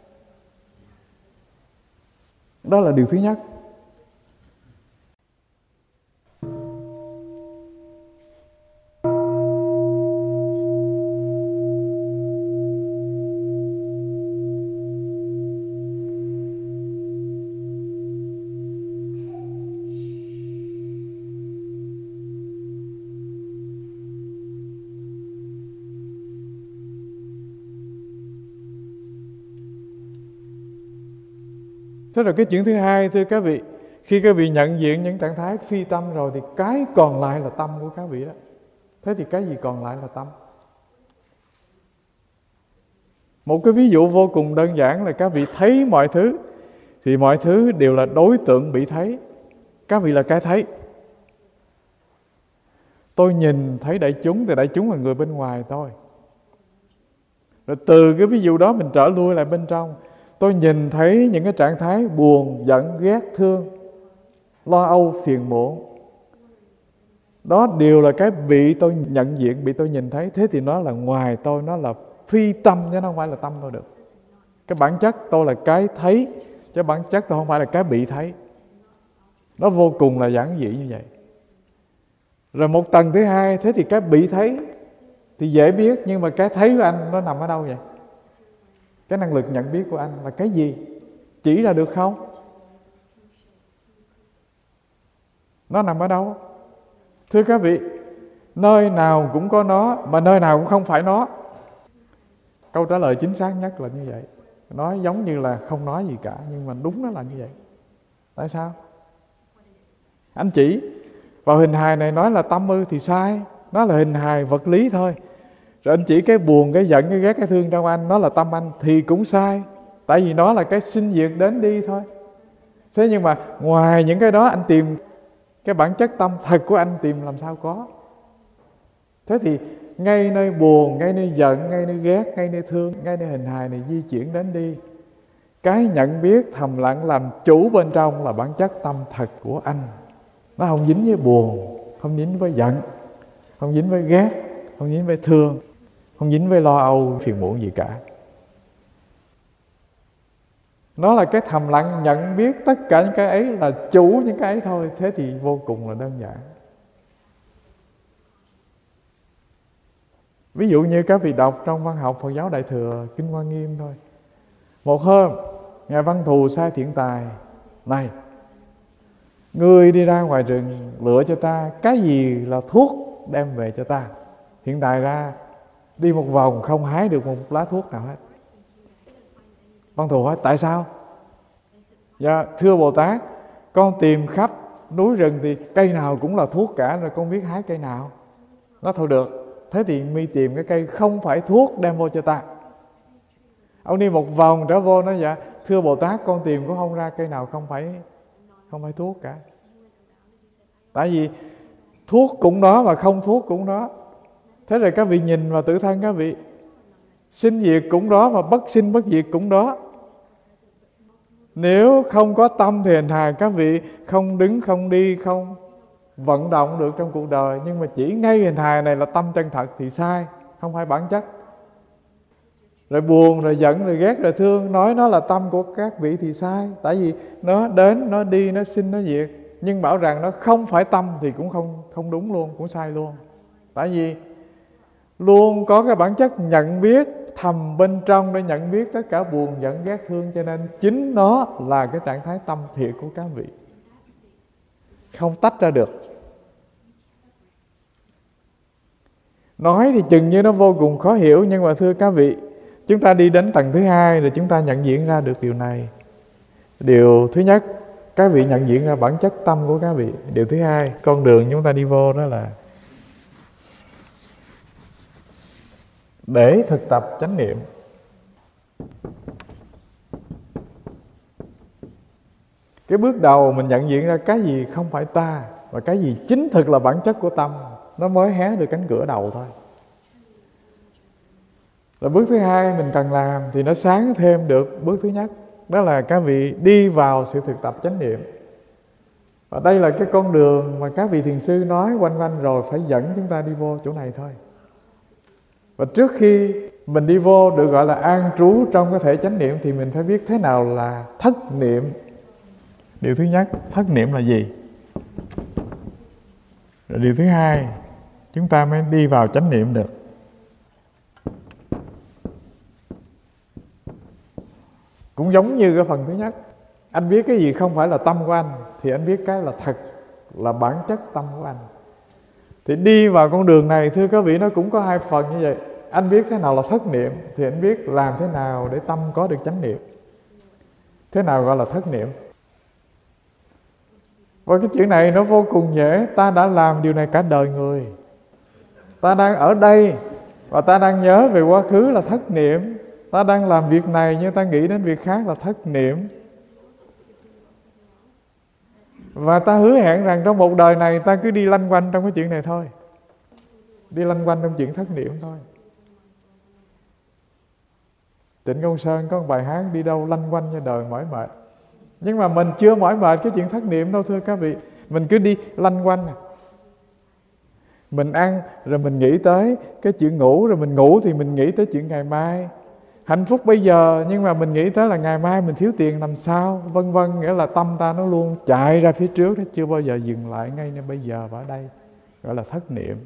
Đó là điều thứ nhất. Thế rồi cái chuyện thứ hai, thưa các vị, khi các vị nhận diện những trạng thái phi tâm rồi thì cái còn lại là tâm của các vị đó. Thế thì cái gì còn lại là tâm? Một cái ví dụ vô cùng đơn giản là các vị thấy mọi thứ, thì mọi thứ đều là đối tượng bị thấy. Các vị là cái thấy. Tôi nhìn thấy đại chúng thì đại chúng là người bên ngoài tôi. Rồi từ cái ví dụ đó mình trở lui lại bên trong. Tôi nhìn thấy những cái trạng thái buồn, giận, ghét, thương, lo âu, phiền muộn. Đó đều là cái bị tôi nhận diện, bị tôi nhìn thấy. Thế thì nó là ngoài tôi, nó là phi tâm chứ nó không phải là tâm tôi được. Cái bản chất tôi là cái thấy, chứ bản chất tôi không phải là cái bị thấy. Nó vô cùng là giản dị như vậy. Rồi một tầng thứ hai, thế thì cái bị thấy thì dễ biết, nhưng mà cái thấy của anh nó nằm ở đâu vậy? Cái năng lực nhận biết của anh là cái gì? Chỉ ra được không? Nó nằm ở đâu? Thưa các vị, nơi nào cũng có nó, mà nơi nào cũng không phải nó. Câu trả lời chính xác nhất là như vậy. Nói giống như là không nói gì cả, nhưng mà đúng nó là như vậy. Tại sao? Anh chỉ vào hình hài này nói là tâm ư thì sai. Nó là hình hài vật lý thôi. Rồi anh chỉ cái buồn, cái giận, cái ghét, cái thương trong anh, nó là tâm anh thì cũng sai. Tại vì nó là cái sinh diệt đến đi thôi. Thế nhưng mà ngoài những cái đó anh tìm cái bản chất tâm thật của anh, tìm làm sao có. Thế thì ngay nơi buồn, ngay nơi giận, ngay nơi ghét, ngay nơi thương, ngay nơi hình hài này di chuyển đến đi, cái nhận biết thầm lặng làm chủ bên trong là bản chất tâm thật của anh. Nó không dính với buồn, không dính với giận, không dính với ghét, không dính với thương, không dính với lo âu, phiền muộn gì cả. Nó là cái thầm lặng nhận biết tất cả những cái ấy là chủ những cái ấy thôi. Thế thì vô cùng là đơn giản. Ví dụ như các vị đọc trong văn học Phật giáo Đại Thừa Kinh Hoa Nghiêm thôi. Một hôm Ngài Văn Thù sai Thiện Tài: này, ngươi đi ra ngoài rừng lựa cho ta cái gì là thuốc đem về cho ta. Thiện Tài ra đi một vòng không hái được một lá thuốc nào hết. Văn Thù hỏi: tại sao? Dạ thưa Bồ Tát, con tìm khắp núi rừng thì cây nào cũng là thuốc cả, rồi con biết hái cây nào. Nó thôi được. Thế thì mi tìm cái cây không phải thuốc đem vô cho ta. Ông đi một vòng trở vô nói: dạ thưa Bồ Tát, con tìm cũng không ra cây nào không phải không phải thuốc cả. Tại vì thuốc cũng đó mà không thuốc cũng đó. Thế rồi các vị nhìn vào tự thân các vị, sinh diệt cũng đó mà bất sinh bất diệt cũng đó. Nếu không có tâm thì hình hài các vị không đứng, không đi, không vận động được trong cuộc đời. Nhưng mà chỉ ngay hình hài này là tâm chân thật thì sai, không phải bản chất. Rồi buồn, rồi giận, rồi ghét, rồi thương, nói nó là tâm của các vị thì sai. Tại vì nó đến, nó đi, nó sinh, nó diệt. Nhưng bảo rằng nó không phải tâm thì cũng không, không đúng luôn, cũng sai luôn. Tại vì luôn có cái bản chất nhận biết thầm bên trong để nhận biết tất cả buồn, giận, ghét, thương. Cho nên chính nó là cái trạng thái tâm thiệt của các vị, không tách ra được. Nói thì chừng như nó vô cùng khó hiểu, nhưng mà thưa các vị, chúng ta đi đến tầng thứ hai rồi chúng ta nhận diện ra được điều này. Điều thứ nhất, các vị nhận diện ra bản chất tâm của các vị. Điều thứ hai, con đường chúng ta đi vô đó là để thực tập chánh niệm. Cái bước đầu mình nhận diện ra cái gì không phải ta và cái gì chính thực là bản chất của tâm, nó mới hé được cánh cửa đầu thôi. Rồi bước thứ hai mình cần làm thì nó sáng thêm được bước thứ nhất. Đó là các vị đi vào sự thực tập chánh niệm. Và đây là cái con đường mà các vị thiền sư nói quanh quanh rồi, phải dẫn chúng ta đi vô chỗ này thôi. Và trước khi mình đi vô được gọi là an trú trong cái thể chánh niệm thì mình phải biết thế nào là thất niệm. Điều thứ nhất, thất niệm là gì? Rồi điều thứ hai, chúng ta mới đi vào chánh niệm được. Cũng giống như cái phần thứ nhất, anh biết cái gì không phải là tâm của anh thì anh biết cái là thật, là bản chất tâm của anh. Thì đi vào con đường này thưa các vị, nó cũng có hai phần như vậy. Anh biết thế nào là thất niệm thì anh biết làm thế nào để tâm có được chánh niệm. Thế nào gọi là thất niệm? Và cái chuyện này nó vô cùng dễ. Ta đã làm điều này cả đời người. Ta đang ở đây và ta đang nhớ về quá khứ là thất niệm. Ta đang làm việc này nhưng ta nghĩ đến việc khác là thất niệm. Và ta hứa hẹn rằng trong một đời này ta cứ đi lanh quanh trong cái chuyện này thôi. Đi lanh quanh trong chuyện thất niệm thôi. Trịnh Công Sơn có một bài hát đi đâu lanh quanh cho đời mỏi mệt. Nhưng mà mình chưa mỏi mệt cái chuyện thất niệm đâu thưa các vị. Mình cứ đi lanh quanh. Mình ăn rồi mình nghĩ tới cái chuyện ngủ, rồi mình ngủ thì mình nghĩ tới chuyện ngày mai. Hạnh phúc bây giờ nhưng mà mình nghĩ tới là ngày mai mình thiếu tiền làm sao, vân vân. Nghĩa là tâm ta nó luôn chạy ra phía trước, nó chưa bao giờ dừng lại ngay nên bây giờ và ở đây. Gọi là thất niệm.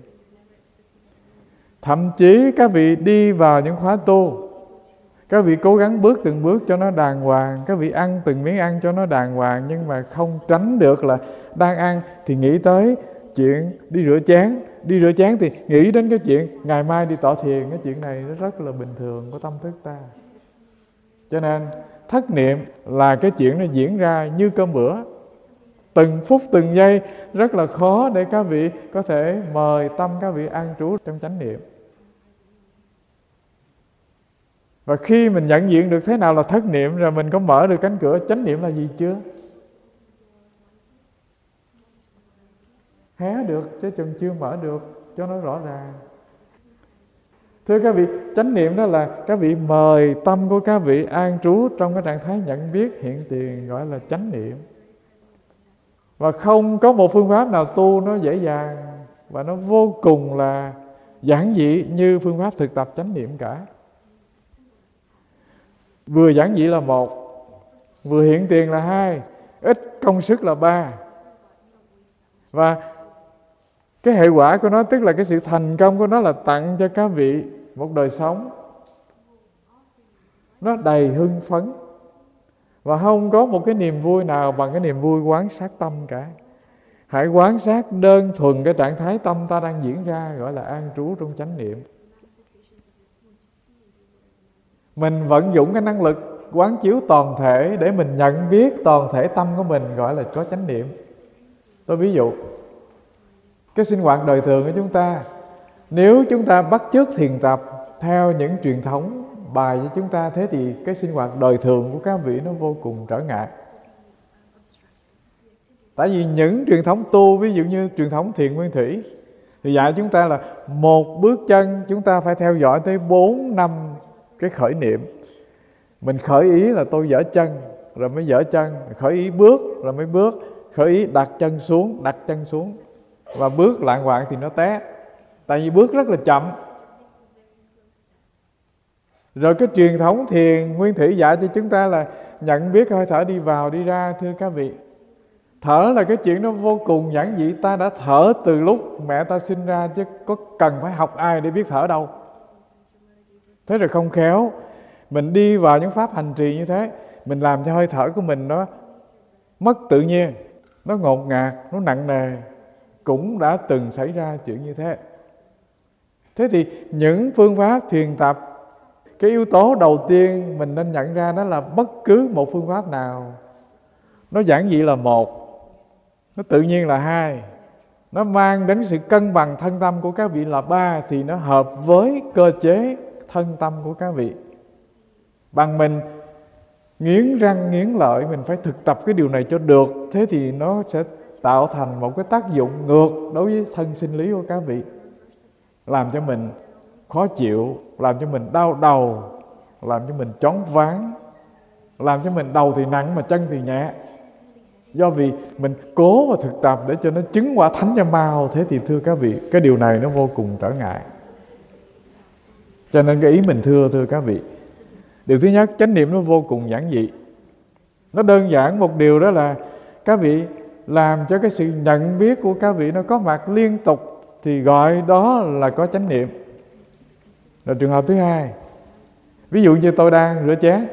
Thậm chí các vị đi vào những khóa tu, các vị cố gắng bước từng bước cho nó đàng hoàng, các vị ăn từng miếng ăn cho nó đàng hoàng, nhưng mà không tránh được là đang ăn thì nghĩ tới chuyện đi rửa chén, đi rửa chén thì nghĩ đến cái chuyện ngày mai đi tọa thiền. Cái chuyện này nó rất là bình thường của tâm thức ta. Cho nên thất niệm là cái chuyện nó diễn ra như cơm bữa, từng phút từng giây, rất là khó để các vị có thể mời tâm các vị an trú trong chánh niệm. Và khi mình nhận diện được thế nào là thất niệm, rồi mình có mở được cánh cửa chánh niệm là gì chưa? Hé được chứ chừng chưa mở được cho nó rõ ràng. Thưa các vị, chánh niệm đó là các vị mời tâm của các vị an trú trong cái trạng thái nhận biết hiện tiền, gọi là chánh niệm. Và không có một phương pháp nào tu nó dễ dàng và nó vô cùng là giản dị như phương pháp thực tập chánh niệm cả. Vừa giản dị là một, vừa hiện tiền là hai, ít công sức là ba. Và cái hệ quả của nó, tức là cái sự thành công của nó là tặng cho các vị một đời sống nó đầy hưng phấn. Và không có một cái niềm vui nào bằng cái niềm vui quán sát tâm cả. Hãy quán sát đơn thuần cái trạng thái tâm ta đang diễn ra, gọi là an trú trong chánh niệm. Mình vận dụng cái năng lực quán chiếu toàn thể để mình nhận biết toàn thể tâm của mình, gọi là có chánh niệm. Tôi ví dụ cái sinh hoạt đời thường của chúng ta, nếu chúng ta bắt chước thiền tập theo những truyền thống bài cho chúng ta, thế thì cái sinh hoạt đời thường của các vị nó vô cùng trở ngại. Tại vì những truyền thống tu, ví dụ như truyền thống thiền nguyên thủy, thì dạy chúng ta là một bước chân chúng ta phải theo dõi tới bốn năm cái khởi niệm. Mình khởi ý là tôi dở chân, rồi mới dở chân, khởi ý bước, rồi mới bước, khởi ý đặt chân xuống, đặt chân xuống. Và bước lạng quạng thì nó té, tại vì bước rất là chậm. Rồi cái truyền thống thiền nguyên thủy dạy cho chúng ta là nhận biết hơi thở đi vào đi ra. Thưa các vị, thở là cái chuyện nó vô cùng giản dị. Ta đã thở từ lúc mẹ ta sinh ra, chứ có cần phải học ai để biết thở đâu. Thế rồi không khéo mình đi vào những pháp hành trì như thế, mình làm cho hơi thở của mình nó mất tự nhiên, nó ngột ngạt, nó nặng nề. Cũng đã từng xảy ra chuyện như thế. Thế thì những phương pháp thiền tập, cái yếu tố đầu tiên mình nên nhận ra đó là bất cứ một phương pháp nào nó giản dị là một, nó tự nhiên là hai, nó mang đến sự cân bằng thân tâm của các vị là ba, thì nó hợp với cơ chế thân tâm của các vị. Bằng mình nghiến răng nghiến lợi, mình phải thực tập cái điều này cho được, thế thì nó sẽ tạo thành một cái tác dụng ngược đối với thân sinh lý của các vị, làm cho mình khó chịu, làm cho mình đau đầu, làm cho mình choáng váng, làm cho mình đầu thì nặng mà chân thì nhẹ. Do vì mình cố mà thực tập để cho nó chứng quả thánh cho mau, thế thì thưa các vị, cái điều này nó vô cùng trở ngại. Cho nên cái ý mình thưa thưa các vị, điều thứ nhất, chánh niệm nó vô cùng giản dị. Nó đơn giản một điều, đó là các vị làm cho cái sự nhận biết của các vị nó có mặt liên tục, thì gọi đó là có chánh niệm. Rồi trường hợp thứ hai, ví dụ như tôi đang rửa chén,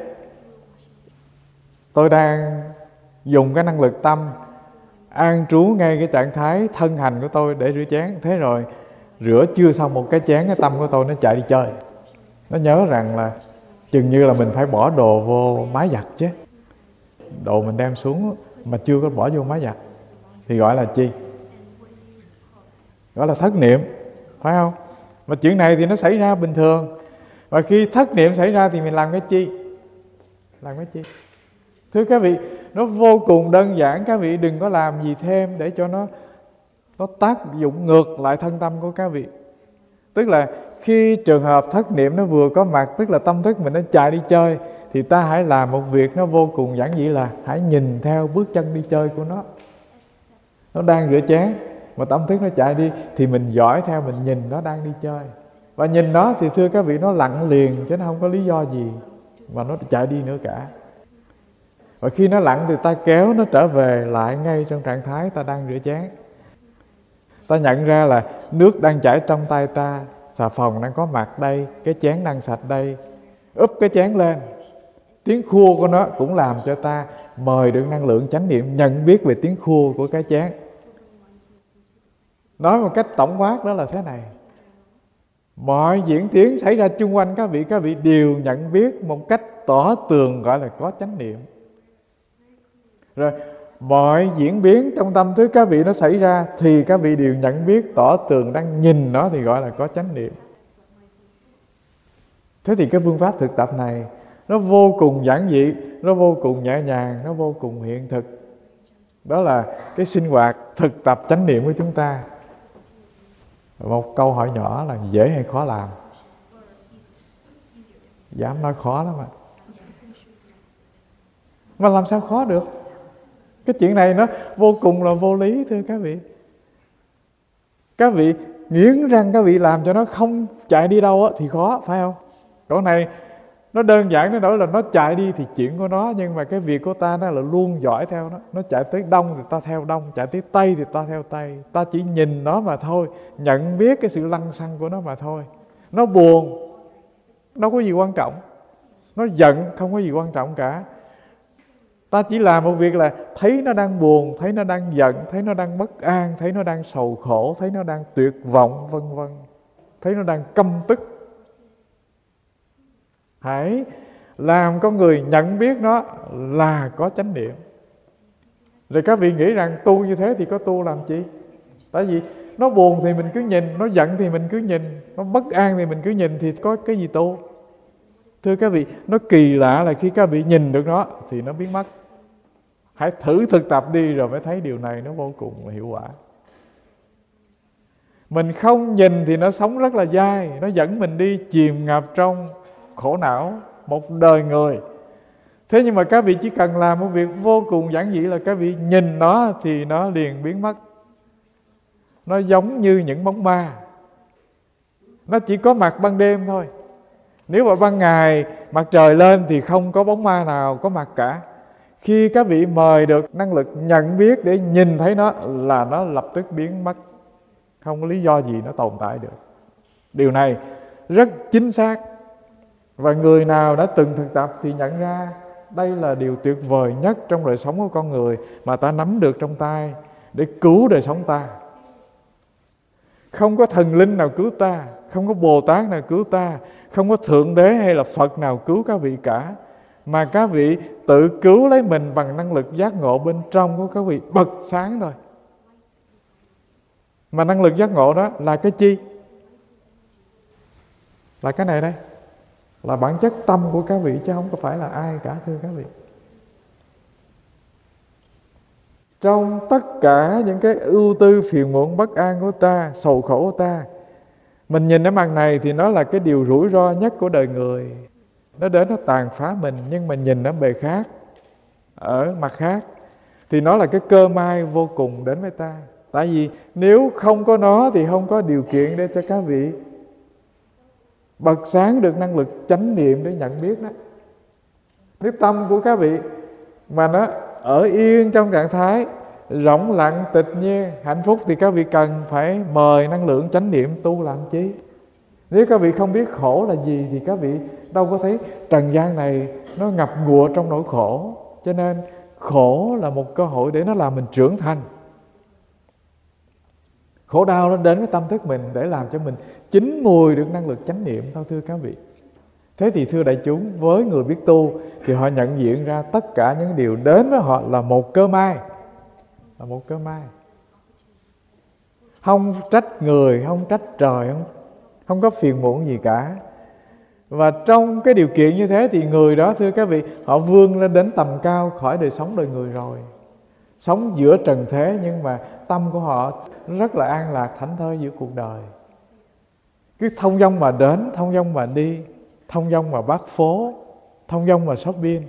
tôi đang dùng cái năng lực tâm an trú ngay cái trạng thái thân hành của tôi để rửa chén. Thế rồi rửa chưa xong một cái chén, cái tâm của tôi nó chạy đi chơi. Nó nhớ rằng là chừng như là mình phải bỏ đồ vô máy giặt chứ. đồ mình đem xuống mà chưa có bỏ vô máy giặt thì gọi là chi? Gọi là thất niệm, phải không? Mà chuyện này thì nó xảy ra bình thường. Và khi thất niệm xảy ra thì mình làm cái chi? Làm cái chi? Thưa các vị, nó vô cùng đơn giản. Các vị đừng có làm gì thêm để cho nó Nó tác dụng ngược lại thân tâm của các vị. Tức là khi trường hợp thất niệm nó vừa có mặt, tức là tâm thức mình nó chạy đi chơi, thì ta hãy làm một việc nó vô cùng giản dị là hãy nhìn theo bước chân đi chơi của nó. Nó đang rửa chén mà tâm thức nó chạy đi thì mình dõi theo, mình nhìn nó đang đi chơi. Và nhìn nó thì thưa các vị, nó lặn liền chứ nó không có lý do gì mà nó chạy đi nữa cả. Và khi nó lặn thì ta kéo nó trở về lại ngay trong trạng thái ta đang rửa chén. Ta nhận ra là nước đang chảy trong tay ta, xà phòng đang có mặt đây, cái chén đang sạch đây. Úp cái chén lên, tiếng khua của nó cũng làm cho ta mời được năng lượng chánh niệm nhận biết về tiếng khua của cái chén. Nói một cách tổng quát đó là thế này: mọi diễn tiến xảy ra chung quanh các vị, các vị đều nhận biết một cách tỏ tường, gọi là có chánh niệm. Rồi mọi diễn biến trong tâm thức các vị nó xảy ra thì các vị đều nhận biết tỏ tường, đang nhìn nó thì gọi là có chánh niệm. Thế thì cái phương pháp thực tập này nó vô cùng giản dị, nó vô cùng nhẹ nhàng, nó vô cùng hiện thực. Đó là cái sinh hoạt thực tập chánh niệm của chúng ta. Một câu hỏi nhỏ là dễ hay khó làm? Dám nói khó lắm mà. Mà làm sao khó được? Cái chuyện này nó vô cùng là vô lý, thưa các vị. Các vị nghiến răng các vị làm cho nó không chạy đi đâu á, thì khó, phải không? Chỗ này nó đơn giản đến nỗi là nó chạy đi thì chuyện của nó, nhưng mà cái việc của ta nó là luôn dõi theo nó. Nó chạy tới đông thì ta theo đông, chạy tới tây thì ta theo tây. Ta chỉ nhìn nó mà thôi, nhận biết cái sự lăng xăng của nó mà thôi. Nó buồn, đâu có gì quan trọng. Nó giận, không có gì quan trọng cả. Ta chỉ làm một việc là thấy nó đang buồn, thấy nó đang giận, thấy nó đang bất an, thấy nó đang sầu khổ, thấy nó đang tuyệt vọng, vân vân, thấy nó đang căm tức. Hãy làm con người nhận biết nó là có chánh niệm. Rồi các vị nghĩ rằng tu như thế thì có tu làm chi? Tại vì nó buồn thì mình cứ nhìn, nó giận thì mình cứ nhìn, nó bất an thì mình cứ nhìn, thì có cái gì tu? Thưa các vị, nó kỳ lạ là khi các vị nhìn được nó thì nó biến mất. Hãy thử thực tập đi rồi mới thấy điều này nó vô cùng hiệu quả. Mình không nhìn thì nó sống rất là dai, nó dẫn mình đi chìm ngập trong khổ não một đời người. Thế nhưng mà các vị chỉ cần làm một việc vô cùng giản dị là các vị nhìn nó thì nó liền biến mất. Nó giống như những bóng ma, nó chỉ có mặt ban đêm thôi. Nếu mà ban ngày mặt trời lên thì không có bóng ma nào có mặt cả. Khi các vị mời được năng lực nhận biết để nhìn thấy nó là nó lập tức biến mất, không có lý do gì nó tồn tại được. Điều này rất chính xác. Và người nào đã từng thực tập thì nhận ra đây là điều tuyệt vời nhất trong đời sống của con người mà ta nắm được trong tay để cứu đời sống ta. Không có thần linh nào cứu ta, không có Bồ Tát nào cứu ta, không có Thượng Đế hay là Phật nào cứu các vị cả, mà các vị tự cứu lấy mình bằng năng lực giác ngộ bên trong của các vị bật sáng thôi. Mà năng lực giác ngộ đó là cái chi? Là cái này đây, là bản chất tâm của các vị chứ không có phải là ai cả, thưa các vị. Trong tất cả những cái ưu tư phiền muộn bất an của ta, sầu khổ của ta, mình nhìn ở mặt này thì nó là cái điều rủi ro nhất của đời người. Nó đến nó tàn phá mình, nhưng mà nhìn ở bề khác, ở mặt khác thì nó là cái cơ may vô cùng đến với ta. Tại vì nếu không có nó thì không có điều kiện để cho các vị bật sáng được năng lực chánh niệm để nhận biết đó. Nếu tâm của các vị mà nó ở yên trong trạng thái rỗng lặng, tịch nhiên, hạnh phúc thì các vị cần phải mời năng lượng chánh niệm tu làm chi? Nếu các vị không biết khổ là gì thì các vị đâu có thấy trần gian này nó ngập ngụa trong nỗi khổ. Cho nên khổ là một cơ hội để nó làm mình trưởng thành. Khổ đau nó đến với tâm thức mình để làm cho mình chín mùi được năng lực chánh niệm thôi, thưa các vị. Thế thì thưa đại chúng, với người biết tu thì họ nhận diện ra tất cả những điều đến với họ là một cơ may, là một cơ may. Không trách người, không trách trời, không, không có phiền muộn gì cả. Và trong cái điều kiện như thế thì người đó, thưa các vị, họ vươn lên đến tầm cao khỏi đời sống đời người rồi. Sống giữa trần thế nhưng mà tâm của họ rất là an lạc, thảnh thơi giữa cuộc đời. Cứ thông dong mà đến, thông dong mà đi, thông dong mà bắt phố, thông dong mà shopping.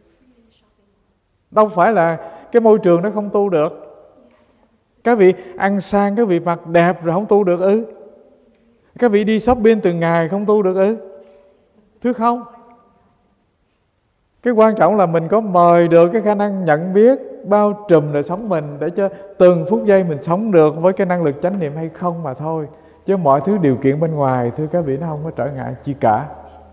Đâu phải là cái môi trường đó không tu được. Các vị ăn sang, các vị mặc đẹp rồi không tu được ư? Các vị đi shopping từng ngày không tu được ư? Thưa không. Cái quan trọng là mình có mời được cái khả năng nhận biết bao trùm đời sống mình, để cho từng phút giây mình sống được với cái năng lực chánh niệm hay không mà thôi. Chứ mọi thứ điều kiện bên ngoài, thưa các vị, nó không có trở ngại chi cả.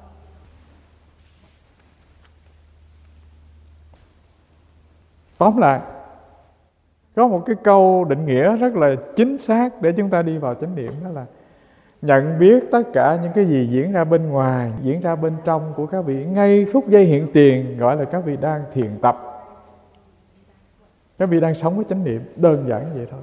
Tóm lại, có một cái câu định nghĩa rất là chính xác để chúng ta đi vào chánh niệm, đó là nhận biết tất cả những cái gì diễn ra bên ngoài, diễn ra bên trong của các vị ngay phút giây hiện tiền, gọi là các vị đang thiền tập. Các vị đang sống với chánh niệm, đơn giản như vậy thôi.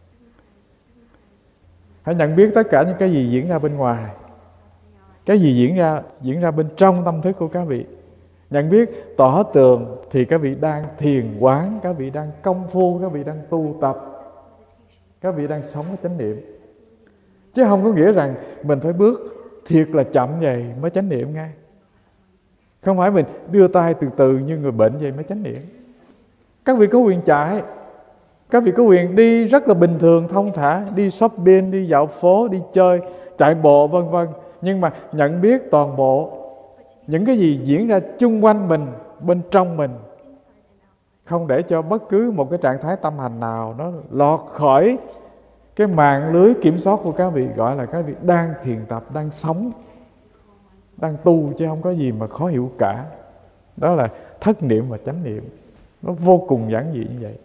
Hãy nhận biết tất cả những cái gì diễn ra bên ngoài, cái gì diễn ra diễn ra bên trong tâm thức của các vị. Nhận biết tỏ tường thì các vị đang thiền quán, các vị đang công phu, các vị đang tu tập, các vị đang sống với chánh niệm. Chứ không có nghĩa rằng mình phải bước thiệt là chậm vậy mới chánh niệm ngay. Không phải mình đưa tay từ từ như người bệnh vậy mới chánh niệm. Các vị có quyền chạy, các vị có quyền đi rất là bình thường, thông thả, đi shopping, đi dạo phố, đi chơi, chạy bộ vân vân. Nhưng mà nhận biết toàn bộ những cái gì diễn ra chung quanh mình, bên trong mình, không để cho bất cứ một cái trạng thái tâm hành nào nó lọt khỏi cái mạng lưới kiểm soát của các vị, gọi là các vị đang thiền tập, đang sống, đang tu, chứ không có gì mà khó hiểu cả. Đó là thất niệm và chánh niệm. Nó vô cùng giản dị như vậy.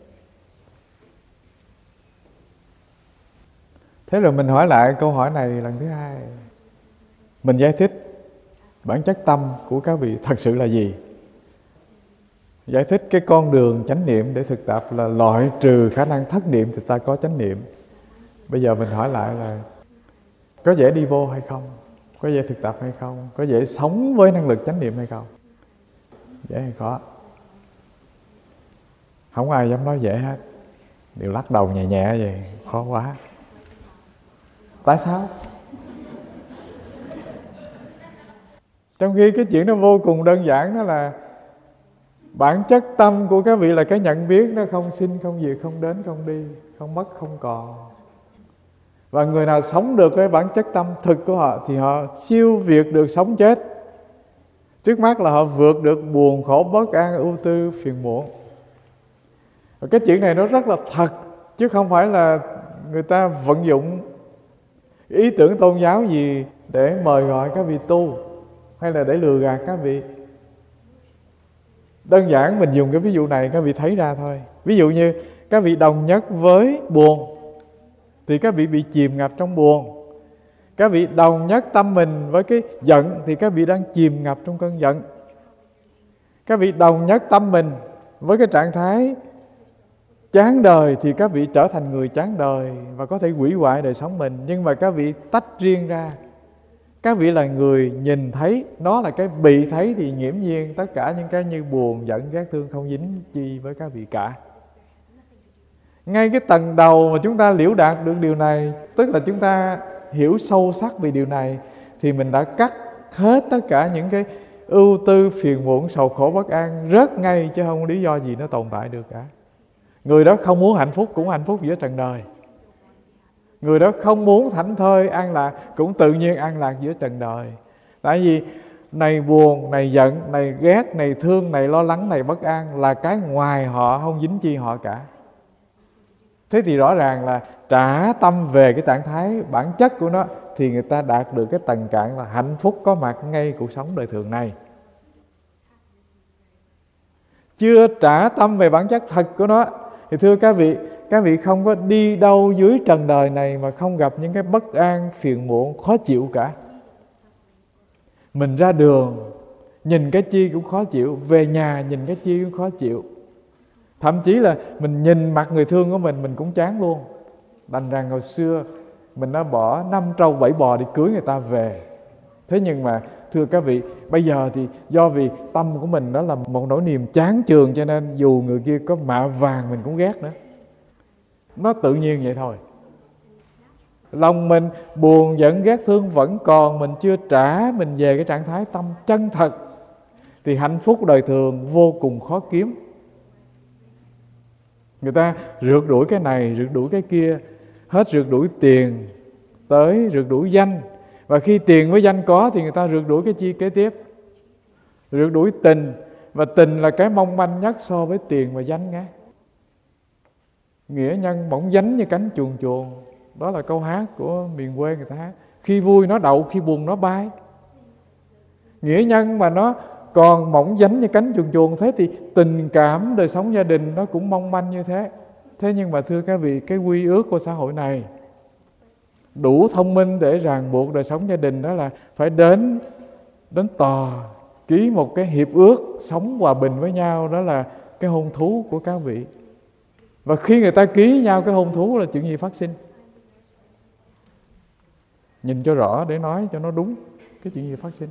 Thế rồi mình hỏi lại câu hỏi này lần thứ hai. Mình giải thích bản chất tâm của các vị thật sự là gì? Giải thích cái con đường chánh niệm để thực tập là loại trừ khả năng thất niệm thì ta có chánh niệm. Bây giờ mình hỏi lại là có dễ đi vô hay không? Có dễ thực tập hay không? Có dễ sống với năng lực chánh niệm hay không? Dễ hay khó? Không ai dám nói dễ hết. Đều lắc đầu nhẹ nhẹ vậy, khó quá. Tại sao? Trong khi cái chuyện nó vô cùng đơn giản, đó là bản chất tâm của các vị là cái nhận biết, nó không sinh, không diệt, không đến, không đi, không mất, không còn. Và người nào sống được với bản chất tâm thực của họ thì họ siêu việt được sống chết. Trước mắt là họ vượt được buồn khổ bất an, ưu tư, phiền muộn. Và cái chuyện này nó rất là thật, chứ không phải là người ta vận dụng ý tưởng tôn giáo gì để mời gọi các vị tu, hay là để lừa gạt các vị. Đơn giản mình dùng cái ví dụ này các vị thấy ra thôi. Ví dụ như các vị đồng nhất với buồn thì các vị bị chìm ngập trong buồn. Các vị đồng nhất tâm mình với cái giận thì các vị đang chìm ngập trong cơn giận. Các vị đồng nhất tâm mình với cái trạng thái chán đời thì các vị trở thành người chán đời và có thể hủy hoại đời sống mình. Nhưng mà các vị tách riêng ra, các vị là người nhìn thấy, nó là cái bị thấy, thì nghiễm nhiên tất cả những cái như buồn, giận, ghét, thương không dính chi với các vị cả. Ngay cái tầng đầu mà chúng ta liễu đạt được điều này, tức là chúng ta hiểu sâu sắc về điều này, thì mình đã cắt hết tất cả những cái ưu tư, phiền muộn, sầu khổ, bất an rớt ngay, chứ không có lý do gì nó tồn tại được cả. Người đó không muốn hạnh phúc cũng hạnh phúc giữa trần đời. Người đó không muốn thảnh thơi, an lạc cũng tự nhiên an lạc giữa trần đời. Tại vì này buồn, này giận, này ghét, này thương, này lo lắng, này bất an là cái ngoài họ, không dính chi họ cả. Thế thì rõ ràng là trả tâm về cái trạng thái bản chất của nó thì người ta đạt được cái tầng cạn là hạnh phúc có mặt ngay cuộc sống đời thường này. Chưa trả tâm về bản chất thật của nó thì thưa các vị, các vị không có đi đâu dưới trần đời này mà không gặp những cái bất an, phiền muộn, khó chịu cả. Mình ra đường, nhìn cái chi cũng khó chịu, về nhà nhìn cái chi cũng khó chịu. Thậm chí là mình nhìn mặt người thương của mình, mình cũng chán luôn. Đành rằng hồi xưa mình đã bỏ năm trâu bảy bò đi cưới người ta về. Thế nhưng mà thưa các vị, bây giờ thì do vì tâm của mình đó là một nỗi niềm chán chường, cho nên dù người kia có mạ vàng mình cũng ghét nữa. Nó tự nhiên vậy thôi. Lòng mình buồn giận ghét thương vẫn còn, mình chưa trả mình về cái trạng thái tâm chân thật, thì hạnh phúc đời thường vô cùng khó kiếm. Người ta rượt đuổi cái này, rượt đuổi cái kia, hết rượt đuổi tiền tới rượt đuổi danh. Và khi tiền với danh có thì người ta rượt đuổi cái chi kế tiếp? Rượt đuổi tình. Và tình là cái mong manh nhất so với tiền và danh nghe. Nghĩa nhân bỗng dánh như cánh chuồn chuồn. Đó là câu hát của miền quê người ta hát. Khi vui nó đậu, khi buồn nó bay. Nghĩa nhân mà nó còn mỏng dánh như cánh chuồn chuồn, thế thì tình cảm đời sống gia đình nó cũng mong manh như thế. Thế nhưng mà thưa các vị, cái quy ước của xã hội này đủ thông minh để ràng buộc đời sống gia đình, đó là phải đến đến tòa ký một cái hiệp ước sống hòa bình với nhau, đó là cái hôn thú của các vị. Và khi người ta ký nhau cái hôn thú là chuyện gì phát sinh? Nhìn cho rõ để nói cho nó đúng cái chuyện gì phát sinh.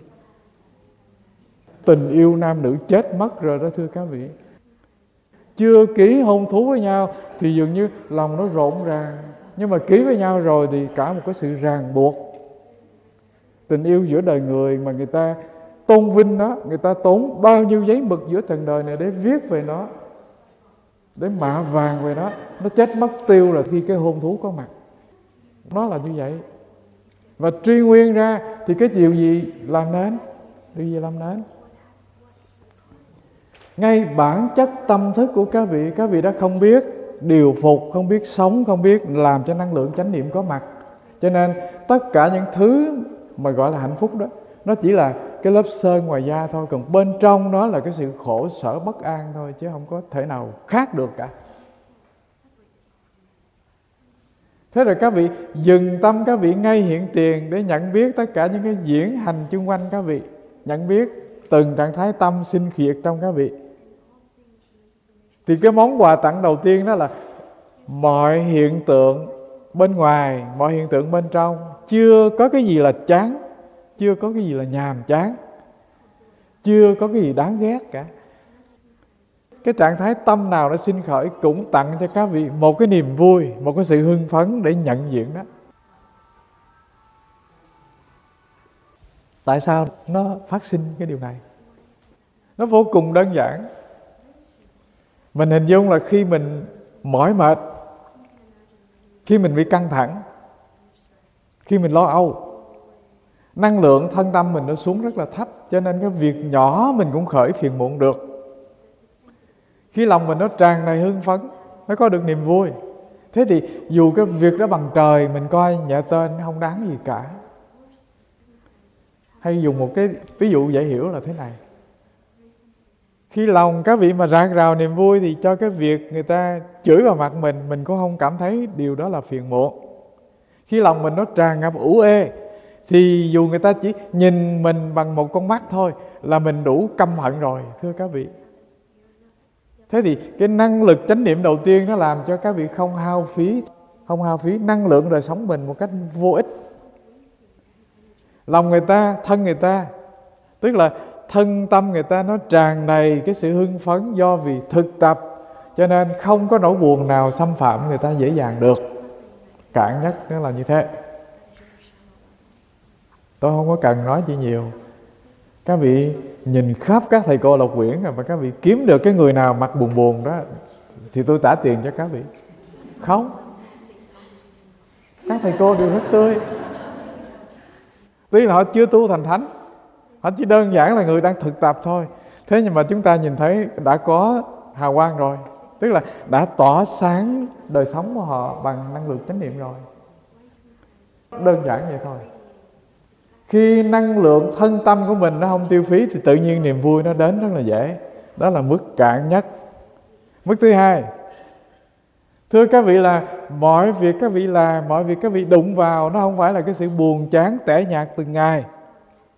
Tình yêu nam nữ chết mất rồi đó thưa các vị. Chưa ký hôn thú với nhau thì dường như lòng nó rộn ràng, nhưng mà ký với nhau rồi thì cả một cái sự ràng buộc. Tình yêu giữa đời người mà người ta tôn vinh nó, người ta tốn bao nhiêu giấy mực giữa trần đời này để viết về nó, để mạ vàng về nó, nó chết mất tiêu là khi cái hôn thú có mặt. Nó là như vậy. Và truy nguyên ra thì cái điều gì làm nên? Điều gì làm nên? Ngay bản chất tâm thức của các vị, các vị đã không biết điều phục, không biết sống, không biết làm cho năng lượng chánh niệm có mặt. Cho nên tất cả những thứ mà gọi là hạnh phúc đó, nó chỉ là cái lớp sơn ngoài da thôi. Còn bên trong đó là cái sự khổ sở bất an thôi, chứ không có thể nào khác được cả. Thế rồi các vị dừng tâm các vị ngay hiện tiền để nhận biết tất cả những cái diễn hành chung quanh các vị. Nhận biết từng trạng thái tâm sinh khiệt trong các vị. Thì cái món quà tặng đầu tiên đó là mọi hiện tượng bên ngoài, mọi hiện tượng bên trong, chưa có cái gì là chán, chưa có cái gì là nhàm chán, chưa có cái gì đáng ghét cả. Cái trạng thái tâm nào nó sinh khởi cũng tặng cho các vị một cái niềm vui, một cái sự hưng phấn để nhận diện đó. Tại sao nó phát sinh cái điều này? Nó vô cùng đơn giản. Mình hình dung là khi mình mỏi mệt, khi mình bị căng thẳng, khi mình lo âu, năng lượng thân tâm mình nó xuống rất là thấp, cho nên cái việc nhỏ mình cũng khởi phiền muộn được. Khi lòng mình nó tràn đầy hưng phấn, nó có được niềm vui, thế thì dù cái việc đó bằng trời mình coi nhẹ tên không đáng gì cả. Hay dùng một cái ví dụ dễ hiểu là thế này. Khi lòng các vị mà rạng rào niềm vui thì cho cái việc người ta chửi vào mặt mình, mình cũng không cảm thấy điều đó là phiền muộn. Khi lòng mình nó tràn ngập ủ ê thì dù người ta chỉ nhìn mình bằng một con mắt thôi là mình đủ căm hận rồi, thưa các vị. Thế thì cái năng lực chánh niệm đầu tiên nó làm cho các vị không hao phí, không hao phí năng lượng đời sống mình một cách vô ích. Lòng người ta, thân người ta, tức là thân tâm người ta nó tràn đầy cái sự hưng phấn do vì thực tập, cho nên không có nỗi buồn nào xâm phạm người ta dễ dàng được. Cạn nhất nó là như thế. Tôi không có cần nói gì nhiều. Các vị nhìn khắp các thầy cô Lộc Quyển rồi, mà các vị kiếm được cái người nào mặt buồn buồn đó thì tôi trả tiền cho các vị. Không. Các thầy cô đều rất tươi. Tuy là họ chưa tu thành thánh, họ chỉ đơn giản là người đang thực tập thôi. Thế nhưng mà chúng ta nhìn thấy đã có hào quang rồi, tức là đã tỏa sáng đời sống của họ bằng năng lượng chánh niệm rồi. Đơn giản vậy thôi. Khi năng lượng thân tâm của mình nó không tiêu phí thì tự nhiên niềm vui nó đến rất là dễ. Đó là mức cạn nhất. Mức thứ hai, thưa các vị, là mọi việc các vị làm, mọi việc các vị đụng vào nó không phải là cái sự buồn chán tẻ nhạt từng ngày.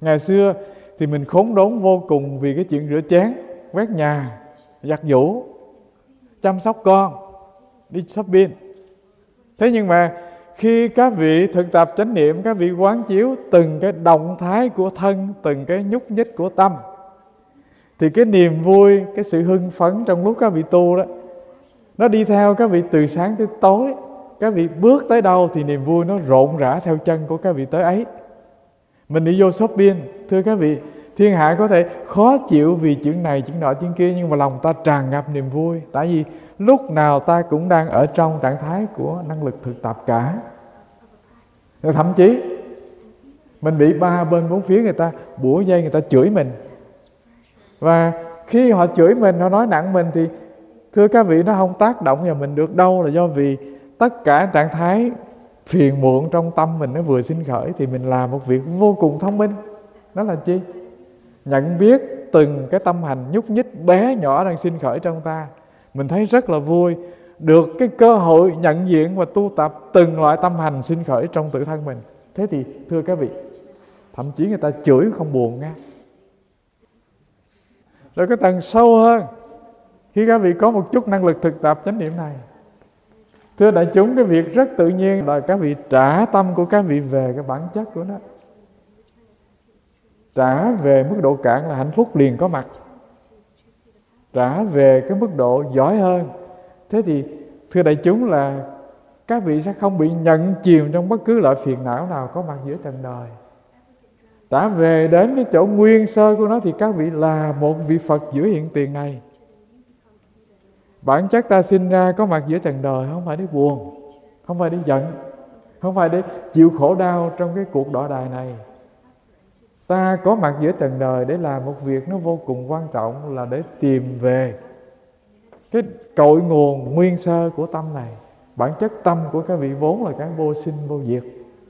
Ngày xưa thì mình khốn đốn vô cùng vì cái chuyện rửa chén, quét nhà, giặt giũ, chăm sóc con, đi shopping. Thế nhưng mà khi các vị thực tập chánh niệm, các vị quán chiếu từng cái động thái của thân, từng cái nhúc nhích của tâm, thì cái niềm vui, cái sự hưng phấn trong lúc các vị tu đó, nó đi theo các vị từ sáng tới tối. Các vị bước tới đâu thì niềm vui nó rộn rã theo chân của các vị tới ấy. Mình đi vô shopping, thưa các vị, thiên hạ có thể khó chịu vì chuyện này, chuyện nọ, chuyện kia, nhưng mà lòng ta tràn ngập niềm vui. Tại vì lúc nào ta cũng đang ở trong trạng thái của năng lực thực tập cả. Rồi thậm chí mình bị ba bên bốn phía người ta bủa dây, người ta chửi mình. Và khi họ chửi mình, họ nói nặng mình, thì thưa các vị, nó không tác động vào mình được đâu. Là do vì tất cả trạng thái phiền muộn trong tâm mình nó vừa sinh khởi, thì mình làm một việc vô cùng thông minh. Đó là chi? Nhận biết từng cái tâm hành nhúc nhích bé nhỏ đang sinh khởi trong ta. Mình thấy rất là vui, được cái cơ hội nhận diện và tu tập từng loại tâm hành sinh khởi trong tự thân mình. Thế thì thưa các vị, thậm chí người ta chửi không buồn nha. Rồi cái tầng sâu hơn, khi các vị có một chút năng lực thực tập chánh niệm này, thưa đại chúng, cái việc rất tự nhiên là các vị trả tâm của các vị về cái bản chất của nó. Trả về mức độ cạn là hạnh phúc liền có mặt. Trả về cái mức độ giỏi hơn. Thế thì thưa đại chúng là các vị sẽ không bị nhận chìm trong bất cứ loại phiền não nào có mặt giữa trần đời. Trả về đến cái chỗ nguyên sơ của nó thì các vị là một vị Phật giữa hiện tiền này. Bản chất ta sinh ra có mặt giữa trần đời không phải để buồn, không phải để giận, không phải để chịu khổ đau trong cái cuộc đọa đài này. Ta có mặt giữa trần đời để làm một việc nó vô cùng quan trọng, là để tìm về cái cội nguồn nguyên sơ của tâm này. Bản chất tâm của các vị vốn là cái vô sinh vô diệt.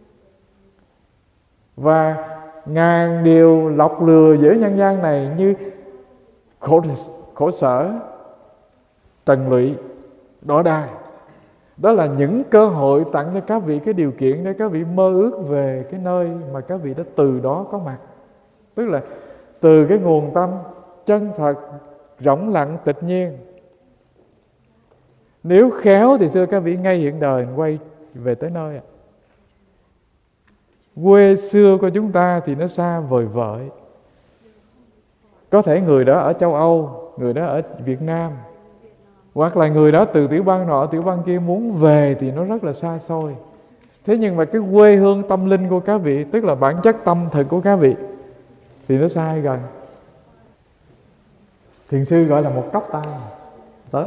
Và ngàn điều lọc lừa giữa nhân gian này như khổ, khổ sở, trần lụy, đọa đài, đó là những cơ hội tặng cho các vị cái điều kiện để các vị mơ ước về cái nơi mà các vị đã từ đó có mặt. Tức là từ cái nguồn tâm chân thật, rỗng lặng, tịch nhiên. Nếu khéo thì thưa các vị, ngay hiện đời quay về tới nơi. Quê xưa của chúng ta thì nó xa vời vợi. Có thể người đó ở châu Âu, người đó ở Việt Nam, hoặc là người đó từ tiểu bang nọ, tiểu bang kia muốn về thì nó rất là xa xôi. Thế nhưng mà cái quê hương tâm linh của các vị, tức là bản chất tâm thực của các vị, thì nó xa hay gần? Thiền sư gọi là một tróc tay tới.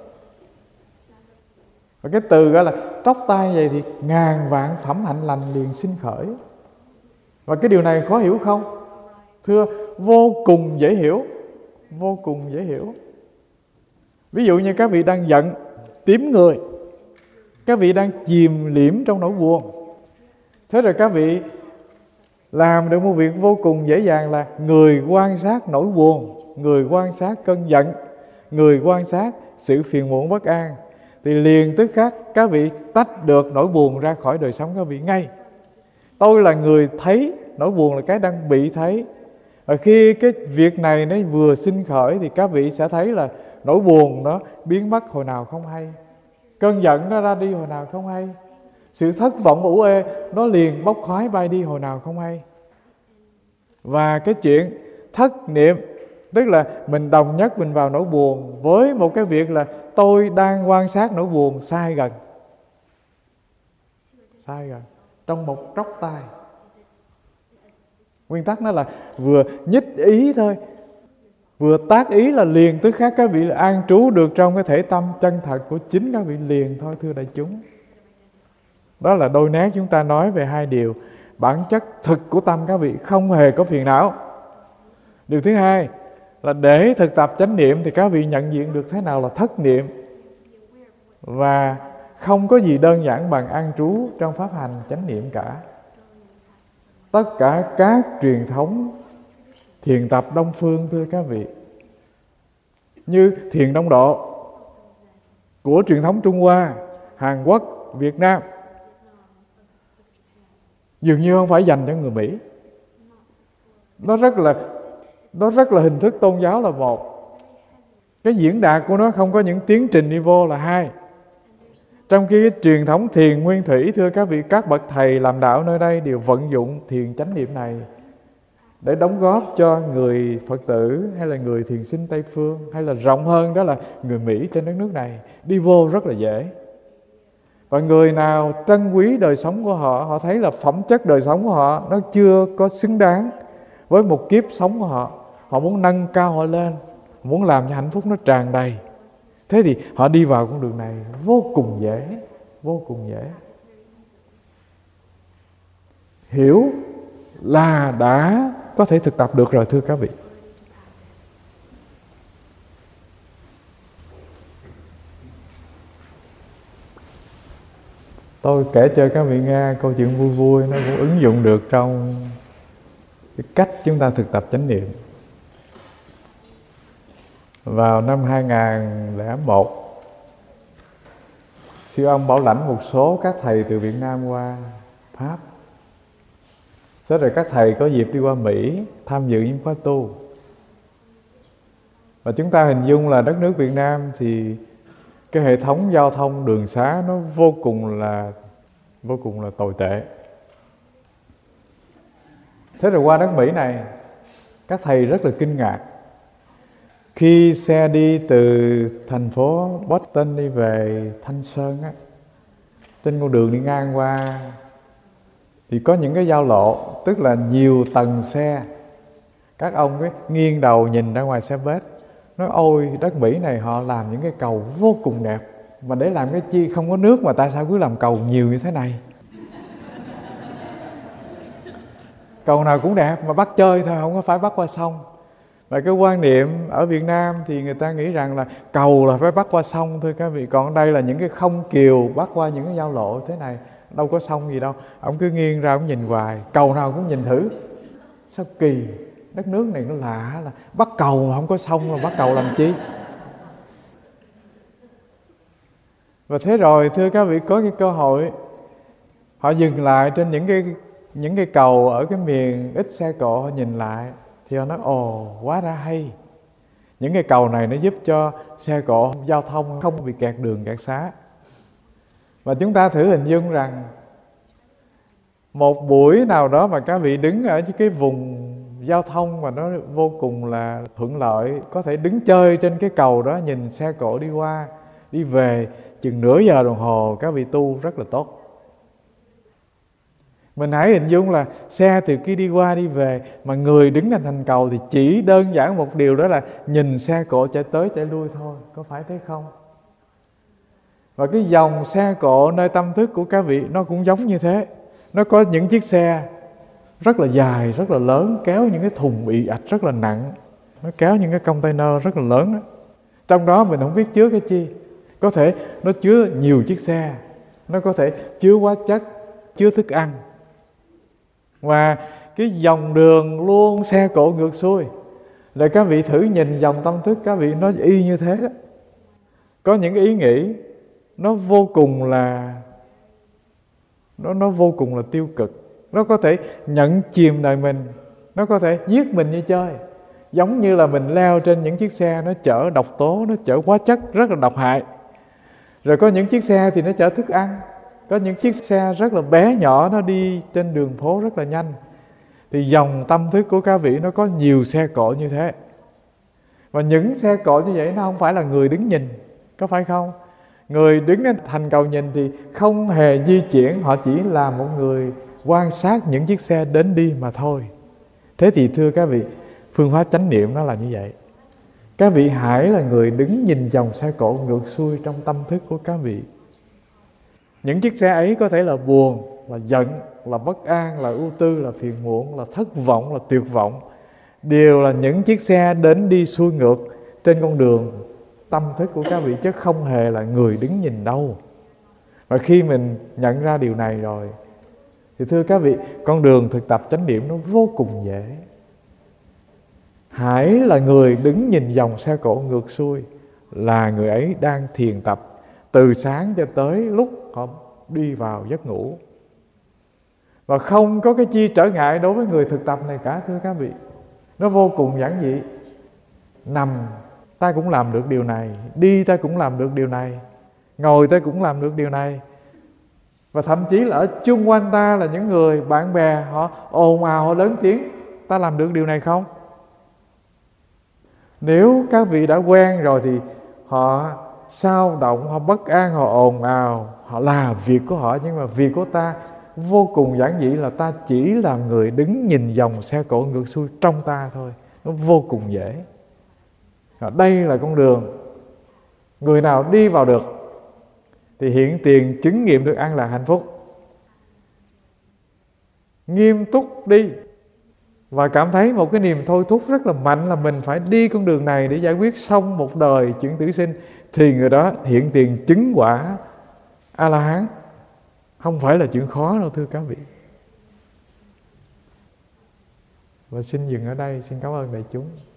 Và cái từ gọi là tróc tay vậy thì ngàn vạn phẩm hạnh lành liền sinh khởi. Và cái điều này khó hiểu không? Thưa, vô cùng dễ hiểu. Vô cùng dễ hiểu. Ví dụ như các vị đang giận, tím người, các vị đang chìm liễm trong nỗi buồn. Thế rồi các vị làm được một việc vô cùng dễ dàng là người quan sát nỗi buồn, người quan sát cơn giận, người quan sát sự phiền muộn bất an, thì liền tức khắc các vị tách được nỗi buồn ra khỏi đời sống các vị ngay. Tôi là người thấy, nỗi buồn là cái đang bị thấy. Và khi cái việc này nó vừa sinh khởi thì các vị sẽ thấy là nỗi buồn nó biến mất hồi nào không hay, cơn giận nó ra đi hồi nào không hay, sự thất vọng ủ ê nó liền bốc khói bay đi hồi nào không hay. Và cái chuyện thất niệm, tức là mình đồng nhất mình vào nỗi buồn với một cái việc là tôi đang quan sát nỗi buồn, sai gần. Sai gần. Trong một tróc tay. Nguyên tắc nó là vừa nhích ý thôi, vừa tác ý là liền tức khắc các vị an trú được trong cái thể tâm chân thật của chính các vị liền thôi, thưa đại chúng. Đó là đôi nét chúng ta nói về hai điều. Bản chất thực của tâm các vị không hề có phiền não. Điều thứ hai là để thực tập chánh niệm thì các vị nhận diện được thế nào là thất niệm. Và không có gì đơn giản bằng an trú trong pháp hành chánh niệm cả. Tất cả các truyền thống thiền tập Đông phương, thưa các vị, như thiền Đông Độ của truyền thống Trung Hoa, Hàn Quốc, Việt Nam, dường như không phải dành cho người Mỹ. Nó rất là Nó rất là hình thức tôn giáo là một. Cái diễn đạt của nó không có những tiến trình đi vô là hai. Trong khi cái truyền thống thiền nguyên thủy, thưa các vị, các bậc thầy làm đạo nơi đây đều vận dụng thiền chánh niệm này để đóng góp cho người Phật tử hay là người thiền sinh Tây Phương, hay là rộng hơn đó là người Mỹ trên đất nước này, đi vô rất là dễ. Và người nào trân quý đời sống của họ, họ thấy là phẩm chất đời sống của họ nó chưa có xứng đáng với một kiếp sống của họ, họ muốn nâng cao họ lên, muốn làm cho hạnh phúc nó tràn đầy, thế thì họ đi vào con đường này vô cùng dễ, vô cùng dễ. Hiểu là đã có thể thực tập được rồi, thưa các vị. Tôi kể cho các vị nghe câu chuyện vui vui, nó cũng ứng dụng được trong cái cách chúng ta thực tập chánh niệm. Vào năm hai nghìn lẻ một, Siêu Âm bảo lãnh một số các thầy từ Việt Nam qua Pháp. Thế rồi các thầy có dịp đi qua Mỹ tham dự những khóa tu. Và chúng ta hình dung là đất nước Việt Nam thì cái hệ thống giao thông đường xá nó vô cùng là vô cùng là tồi tệ. Thế rồi qua đất Mỹ này, các thầy rất là kinh ngạc. Khi xe đi từ thành phố Boston đi về Thanh Sơn á, trên con đường đi ngang qua thì có những cái giao lộ, tức là nhiều tầng xe. Các ông cái nghiêng đầu nhìn ra ngoài xe bus, nói ôi đất Mỹ này họ làm những cái cầu vô cùng đẹp, mà để làm cái chi, không có nước mà tại sao cứ làm cầu nhiều như thế này. Cầu nào cũng đẹp mà bắt chơi thôi, không có phải bắt qua sông. Và cái quan niệm ở Việt Nam thì người ta nghĩ rằng là cầu là phải bắt qua sông thôi các vị. Còn ở đây là những cái không kiều bắt qua những cái giao lộ thế này, đâu có sông gì đâu. Ông cứ nghiêng ra, ông nhìn hoài, cầu nào cũng nhìn thử. Sao kỳ, đất nước này nó lạ, là bắt cầu mà không có sông là bắt cầu làm chi. Và thế rồi thưa các vị, có cái cơ hội họ dừng lại trên những cái những cái cầu ở cái miền ít xe cộ, họ nhìn lại thì họ nói ồ, quá ra hay. Những cái cầu này nó giúp cho xe cộ giao thông không bị kẹt đường kẹt xá. Và chúng ta thử hình dung rằng một buổi nào đó mà các vị đứng ở cái vùng giao thông mà nó vô cùng là thuận lợi, có thể đứng chơi trên cái cầu đó, nhìn xe cộ đi qua đi về chừng nửa giờ đồng hồ, các vị tu rất là tốt. Mình hãy hình dung là xe từ kia đi qua đi về, mà người đứng trên thành cầu thì chỉ đơn giản một điều đó là nhìn xe cộ chạy tới chạy lui thôi, có phải thế không? Và cái dòng xe cộ nơi tâm thức của các vị nó cũng giống như thế. Nó có những chiếc xe rất là dài, rất là lớn, kéo những cái thùng ị ạch rất là nặng, nó kéo những cái container rất là lớn đó. Trong đó mình không biết chứa cái chi. Có thể nó chứa nhiều chiếc xe, nó có thể chứa hóa chất, chứa thức ăn. Và cái dòng đường luôn xe cộ ngược xuôi. Rồi các vị thử nhìn dòng tâm thức các vị, nó y như thế đó. Có những ý nghĩ nó vô cùng là nó, nó vô cùng là tiêu cực. Nó có thể nhận chìm đời mình, nó có thể giết mình như chơi. Giống như là mình leo trên những chiếc xe nó chở độc tố, nó chở hóa chất rất là độc hại. Rồi có những chiếc xe thì nó chở thức ăn. Có những chiếc xe rất là bé nhỏ, nó đi trên đường phố rất là nhanh. Thì dòng tâm thức của các vị nó có nhiều xe cộ như thế. Và những xe cộ như vậy nó không phải là người đứng nhìn, có phải không? Người đứng trên thành cầu nhìn thì không hề di chuyển, họ chỉ là một người quan sát những chiếc xe đến đi mà thôi. Thế thì thưa các vị, phương pháp chánh niệm nó là như vậy. Các vị hãy là người đứng nhìn dòng xe cộ ngược xuôi trong tâm thức của các vị. Những chiếc xe ấy có thể là buồn, là giận, là bất an, là ưu tư, là phiền muộn, là thất vọng, là tuyệt vọng. Đều là những chiếc xe đến đi xuôi ngược trên con đường tâm thức của các vị, chứ không hề là người đứng nhìn đâu. Và khi mình nhận ra điều này rồi thì thưa các vị, con đường thực tập chánh niệm nó vô cùng dễ. Hãy là người đứng nhìn dòng xe cộ ngược xuôi, là người ấy đang thiền tập từ sáng cho tới lúc họ đi vào giấc ngủ. Và không có cái chi trở ngại đối với người thực tập này cả, thưa các vị. Nó vô cùng giản dị. Nằm ta cũng làm được điều này, đi ta cũng làm được điều này, ngồi ta cũng làm được điều này. Và thậm chí là ở chung quanh ta là những người bạn bè, họ ồn ào, họ lớn tiếng, ta làm được điều này không? Nếu các vị đã quen rồi thì họ xao động, họ bất an, họ ồn ào, họ làm việc của họ. Nhưng mà việc của ta vô cùng giản dị, là ta chỉ làm người đứng nhìn dòng xe cộ ngược xuôi trong ta thôi. Nó vô cùng dễ. Đây là con đường. Người nào đi vào được thì hiện tiền chứng nghiệm được an lạc hạnh phúc. Nghiêm túc đi và cảm thấy một cái niềm thôi thúc rất là mạnh là mình phải đi con đường này để giải quyết xong một đời chuyện tử sinh, thì người đó hiện tiền chứng quả A-la-hán. Không phải là chuyện khó đâu thưa các vị. Và xin dừng ở đây. Xin cảm ơn đại chúng.